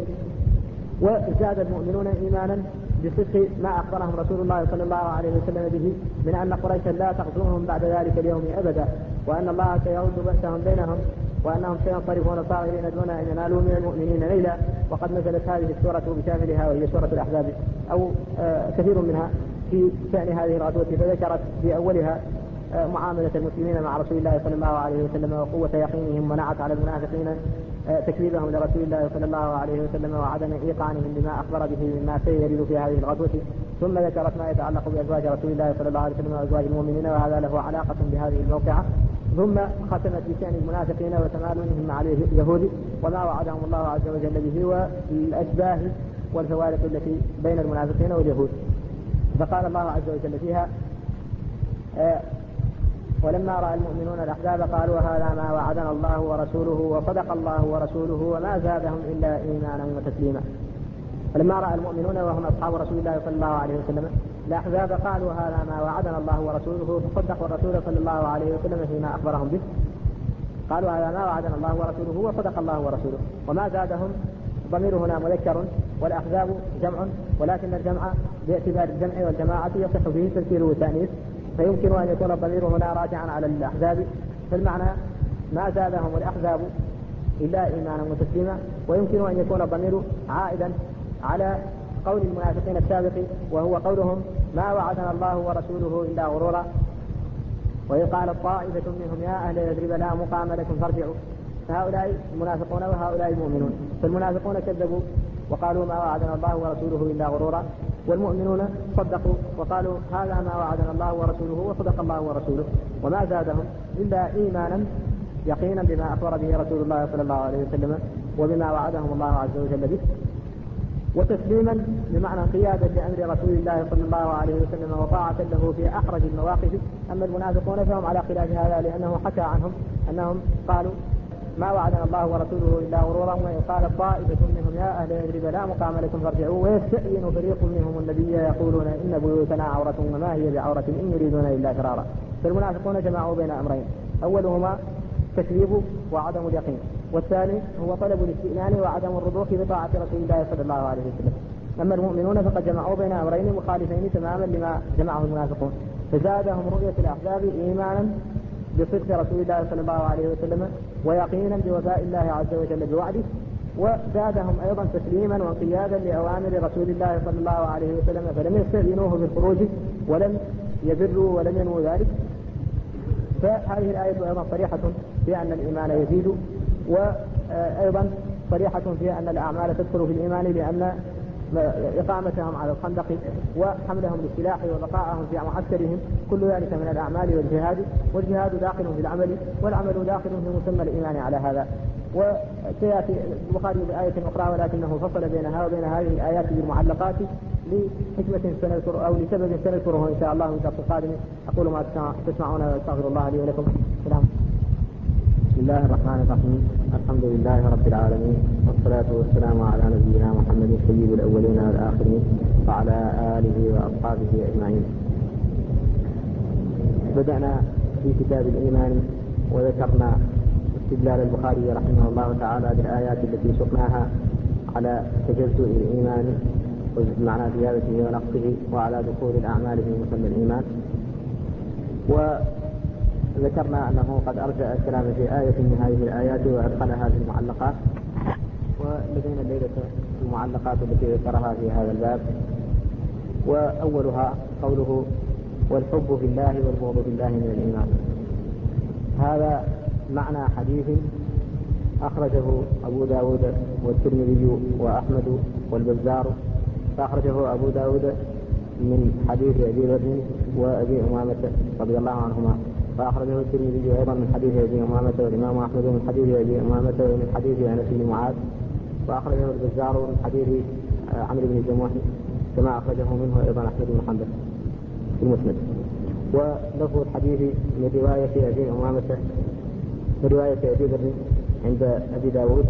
وزاد المؤمنون إيمانا بصدق ما أخبرهم رسول الله صلى الله عليه وسلم به من أن قريشا لا تغزوهم بعد ذلك اليوم أبدا، وأن الله سيرد بأسهم بينهم، وأنهم سينصرفون صاغرين دون أن ينالوا من المؤمنين ليلا. وقد نزلت هذه السورة بكاملها وهي سورة الأحزاب أو آه كثير منها في شأن هذه الغزوة، فذكرت في أولها آه معاملة المسلمين مع رسول الله صلى الله عليه وسلم وقوة يقينهم، ونعت على المنافقين آه تكذيبهم لرسول الله صلى الله عليه وسلم وعدم إيقانهم بما أخبر به مما سيرد في هذه الغزوة. ثم ذكرت ما يتعلق بأزواج رسول الله صلى الله عليه وسلم وأزواج المؤمنين، وهذا له علاقة بهذه الموقعة. ثم ختمت بشأن المنافقين وتمالونهم مع اليهود وما وعدهم الله عز وجل به والأشباه والفوارق التي بين المنافقين واليهود. فقال الله عز وجل فيها: آه ولما رأى المؤمنون الأحزاب قالوا هذا ما وعدنا الله ورسوله وصدق الله ورسوله وما زادهم إلا إيمانا وتسليما. فلما رأى المؤمنون وهم أصحاب رسول الله صلى الله عليه وسلم الأحزاب قالوا هذا ما وعدنا الله ورسوله فصدقوا الرسول صلى الله عليه وسلم فيما أخبرهم به. قالوا هذا ما وعدنا الله ورسوله وصدق الله ورسوله وما زادهم. ضمير هنا مذكر والأحزاب جمع، ولكن الجمع باعتبار الجمع والجماعة يصح فيه تذكير والتأنيث، فيمكن أن يكون الضمير هنا راجعا على الأحزاب فالمعنى ما زادهم الأحزاب إلا إيمانا وتسليما، ويمكن أن يكون الضمير عائدا على قول المنافقين السابق وهو قولهم ما وعدنا الله ورسوله إلا غرورا. وإذ قالت طائفة منهم يا أهل يثرب لا مقام لكم فارجعوا، فهؤلاء المنافقون وهؤلاء المؤمنون. فالمنافقون كذبوا وقالوا ما وعدنا الله ورسوله إلا غرورا، والمؤمنون صدقوا وقالوا هذا ما وعدنا الله ورسوله وصدق الله ورسوله وما زادهم إلا إيمانا يقينا بما أخبر به رسول الله صلى الله عليه وسلم وبما وعدهم الله عز وجل به، وتسليما بمعنى قيادة لأمر رسول الله صلى الله عليه وسلم وطاعة له في أحرج المواقف. أما المنافقون فهم على خلاف هذا، لأنه حكى عنهم أنهم قالوا ما وعدنا الله ورسوله إلا غرورا، وقال طائفة منهم يا أهل يثرب لا مقام لكم فارجعوا، ويستأذن فريق منهم النبي يقولون إن بيوتنا عورة وما هي بعورة إن يريدون إلا فرارا. فالمنافقون جمعوا بين أمرين، أولهما تكذيب وعدم اليقين، والثاني هو طلب الاستئذان وعدم الرضوخ بطاعة رسول الله صلى الله عليه وسلم. أما المؤمنون فقد جمعوا بين أمرين مخالفين تماما لما جمعه المنافقون، فزادهم رؤية الأحزاب إيمانا بصدق رسول الله صلى الله عليه وسلم ويقينا بوفاء الله عز وجل بوعده، وزادهم أيضا تسليما وانقيادا لأوامر رسول الله صلى الله عليه وسلم، فلم يستأذنوه بالخروج ولم يبروا ولم ينووا ذلك. فهذه الآية أيضا صريحة في أن الإيمان يزيد، وأيضا صريحة في أن الأعمال تدخل في الإيمان، لأن إقامتهم على الخندق وحملهم للسلاح وبقاءهم في معسكرهم كل ذلك من الأعمال والجهاد، والجهاد داخل في العمل والعمل داخل في مسمى الإيمان على هذا. وسيأتي البخاري بآية أخرى ولكنه فصل بينها وبين هذه الآيات بالمعلقات لحكمة سنذكر أو لسبب سنذكره إن شاء الله في الدرس القادم. أقول ما تسمعون واستغفر الله لي ولكم. السلام. بسم الله الرحمن الرحيم، الحمد لله رب العالمين، والصلاة والسلام على نبينا محمد سيد الأولين والآخرين وعلى آله وأصحابه أجمعين. بدأنا في كتاب الإيمان وذكرنا استدلال البخاري رحمه الله تعالى بالآيات التي سقناها على تجزؤ الإيمان ومعنى زيادته ونقصه وعلى دخول الأعمال في مسمى الإيمان. وذكرنا أنه قد أرجع الكلام في آية من هذه الآيات وأدخلها في المعلقات، ولدينا الليلة المعلقات التي ذكرها في هذا الباب. وأولها قوله والحب في الله والبغض في الله من الإيمان. هذا معنى حديث أخرجه أبو داود والترمذي وأحمد والبزار، فأخرجه أبو داود من حديث أبي ذر وأبي أمامة رضي الله عنهما، فأخرجه الترمذي أيضا من حديث أبي أمامة، والإمام أحمد من حديث أبي أمامة ومن حديث أنس بن معاذ، وأخرجه البزار من حديث عمرو بن الجموح كما أخرجه منه أيضا أحمد بن حنبل في المسند. ولفظ الحديث من رواية أبي أمامة من رواية أبي ذر عند أبي داود: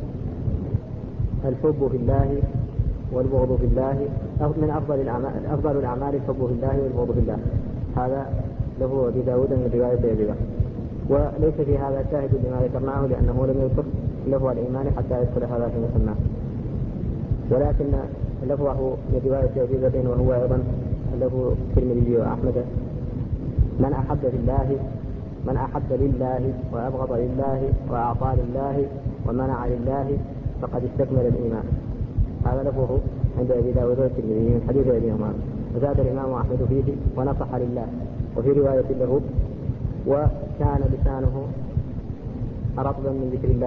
الحب في الله والبغض في الله، من أفضل الأعمال أفضل الأعمال الحب في الله والبغض في الله. هذا له أبي داود من رواية أبي ذر، وليس في هذا شاهد لما ذكرناه لأنه لم يذكر لفظ الإيمان حتى يدخل هذا في مسماه، ولكن لفظه من رواية أبي ذر وهو أيضا لفظ الترمذي وأحمد: من أحب في الله من أحب لله وأبغض لله وأعطى لله ومنع لله فقد استكمل الإيمان. هذا لفظه عند أبي داود والترمذي من حديث أبي أمامة. وزاد الإمام أحمد فيه ونصح لله، وفي رواية له: وكان لسانه رطبا من ذكر الله،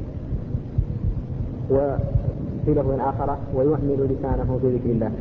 وفي لفظ آخر: ويحمل لسانه في ذكر الله.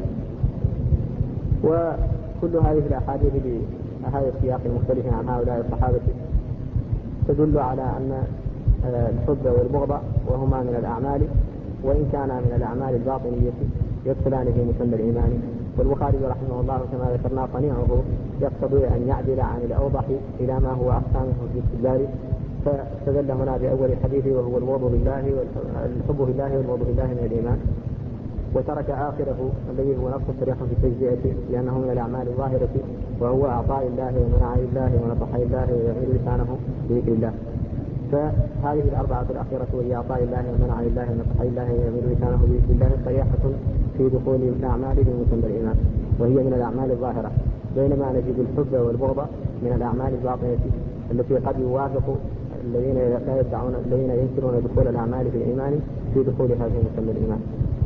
وكل هذه الأحاديث بهذا السياق المختلف عن هؤلاء الصحابة تدل على أن الحب والبغض وهما من الأعمال، وإن كان من الأعمال الباطنية يدخلان في مسمى الإيمان، والبخاري رحمه الله كما ذكرنا صنيعه يقتضي أن يعدل عن الأوضح إلى ما هو أقسامه في الاستدلال، فاستدل هنا بأول الحديث وهو البغض بالله والحب بالله والبغض بالله من الإيمان، وترك آخره الذي هو نص صريح في التجزئة لأنه من الأعمال الظاهرة وهو أعطاء الله ومنع الله ونصح الله ويعيد لسانه بذكر الله. فهذه الأربعة الأخيرة وهي أعطاء الله ومنع الله ونصح الله ويعيد لسانه بذكر الله صريحة في دخول الأعمال في مسمى الإيمان، وهي من الأعمال الظاهرة، بينما نجد الحب والبغض من الأعمال الباطنة التي قد يوافق الذين لا يدعون الذين ينكرون دخول الأعمال في الإيمان في دخولها في مسمى الإيمان.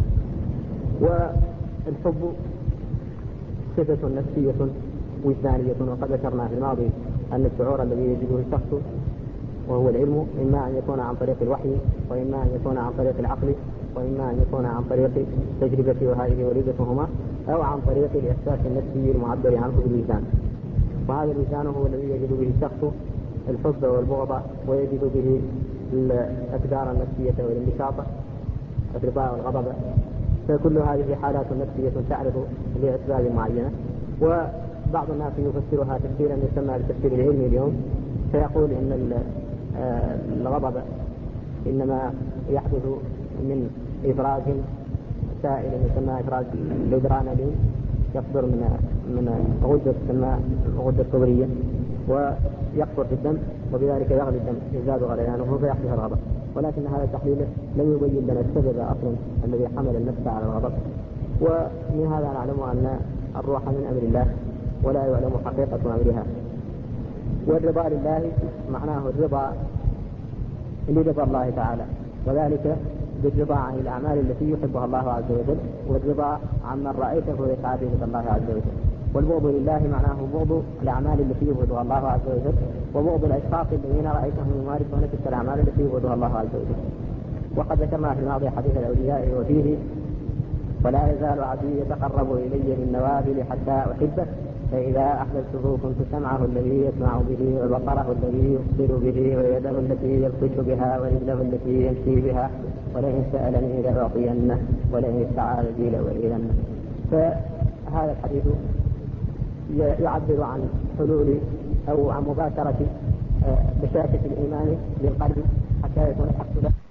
والحب صفة نفسية وجدانية، وقد ذكرنا في الماضي أن الشعور الذي يجده الشخص وهو العلم إما أن يكون عن طريق الوحي، وإما أن يكون عن طريق العقل، وإما أن يكون عن طريق التجربة وهذه وليدتهما، أو عن طريق الإحساس النفسي المعبر عنه بالوجدان. وهذا الوجدان هو الذي يجد به الشخص الحب والبغض، ويجد به الأقدار النفسية والانبساط، الرضا والغضب. فكل هذه حالات نفسية تعرض لأسباب معينة، وبعض الناس يفسرها تفسيرا يسمى بالتفسير العلمي اليوم، فيقول إن الغضب إنما يحدث من إفراز سائل يسمى إفراز الإدرينالين يصدر من من غدة تسمى الغدة الصدرية، ويقصر في الدم، وبذلك يغلي الدم يزداد غليانه فيحدث الغضب. ولكن هذا التحليل لم يبين لنا السبب أصلا الذي حمل النفس على الغضب. ومن هذا نعلم أن الروح من أمر الله ولا يعلم حقيقة أمرها. والرضا لله معناه الرضا لرضا الله تعالى، وذلك بالرضا عن الأعمال التي يحبها الله عز وجل، والرضا عمن رأيته يسعى به الله عز وجل. والبغض لله معناه بغض الأعمال التي يبغضها الله عز وجل، وبغض الأشخاص الذين رأيتهم يمارسون تلك الأعمال التي يبغضها الله عز وجل. وقد ذكرنا في الماضي حديث الأولياء وفيه: ولا يزال عبدي يتقرب إلي بالنوافل حتى أحبه، فإذا أحببته كنت سمعه الذي يسمع به، وبصره الذي يبصر به، ويده التي يبطش بها، ورجله التي يمشي بها، ولئن سألني لأعطينه، ولئن استعاذ بي لأعيذنه. فهذا الحديث يعبر عن حلول أو عن مباشرة بشاشة الإيمان للقلب حتى يكون الحق له.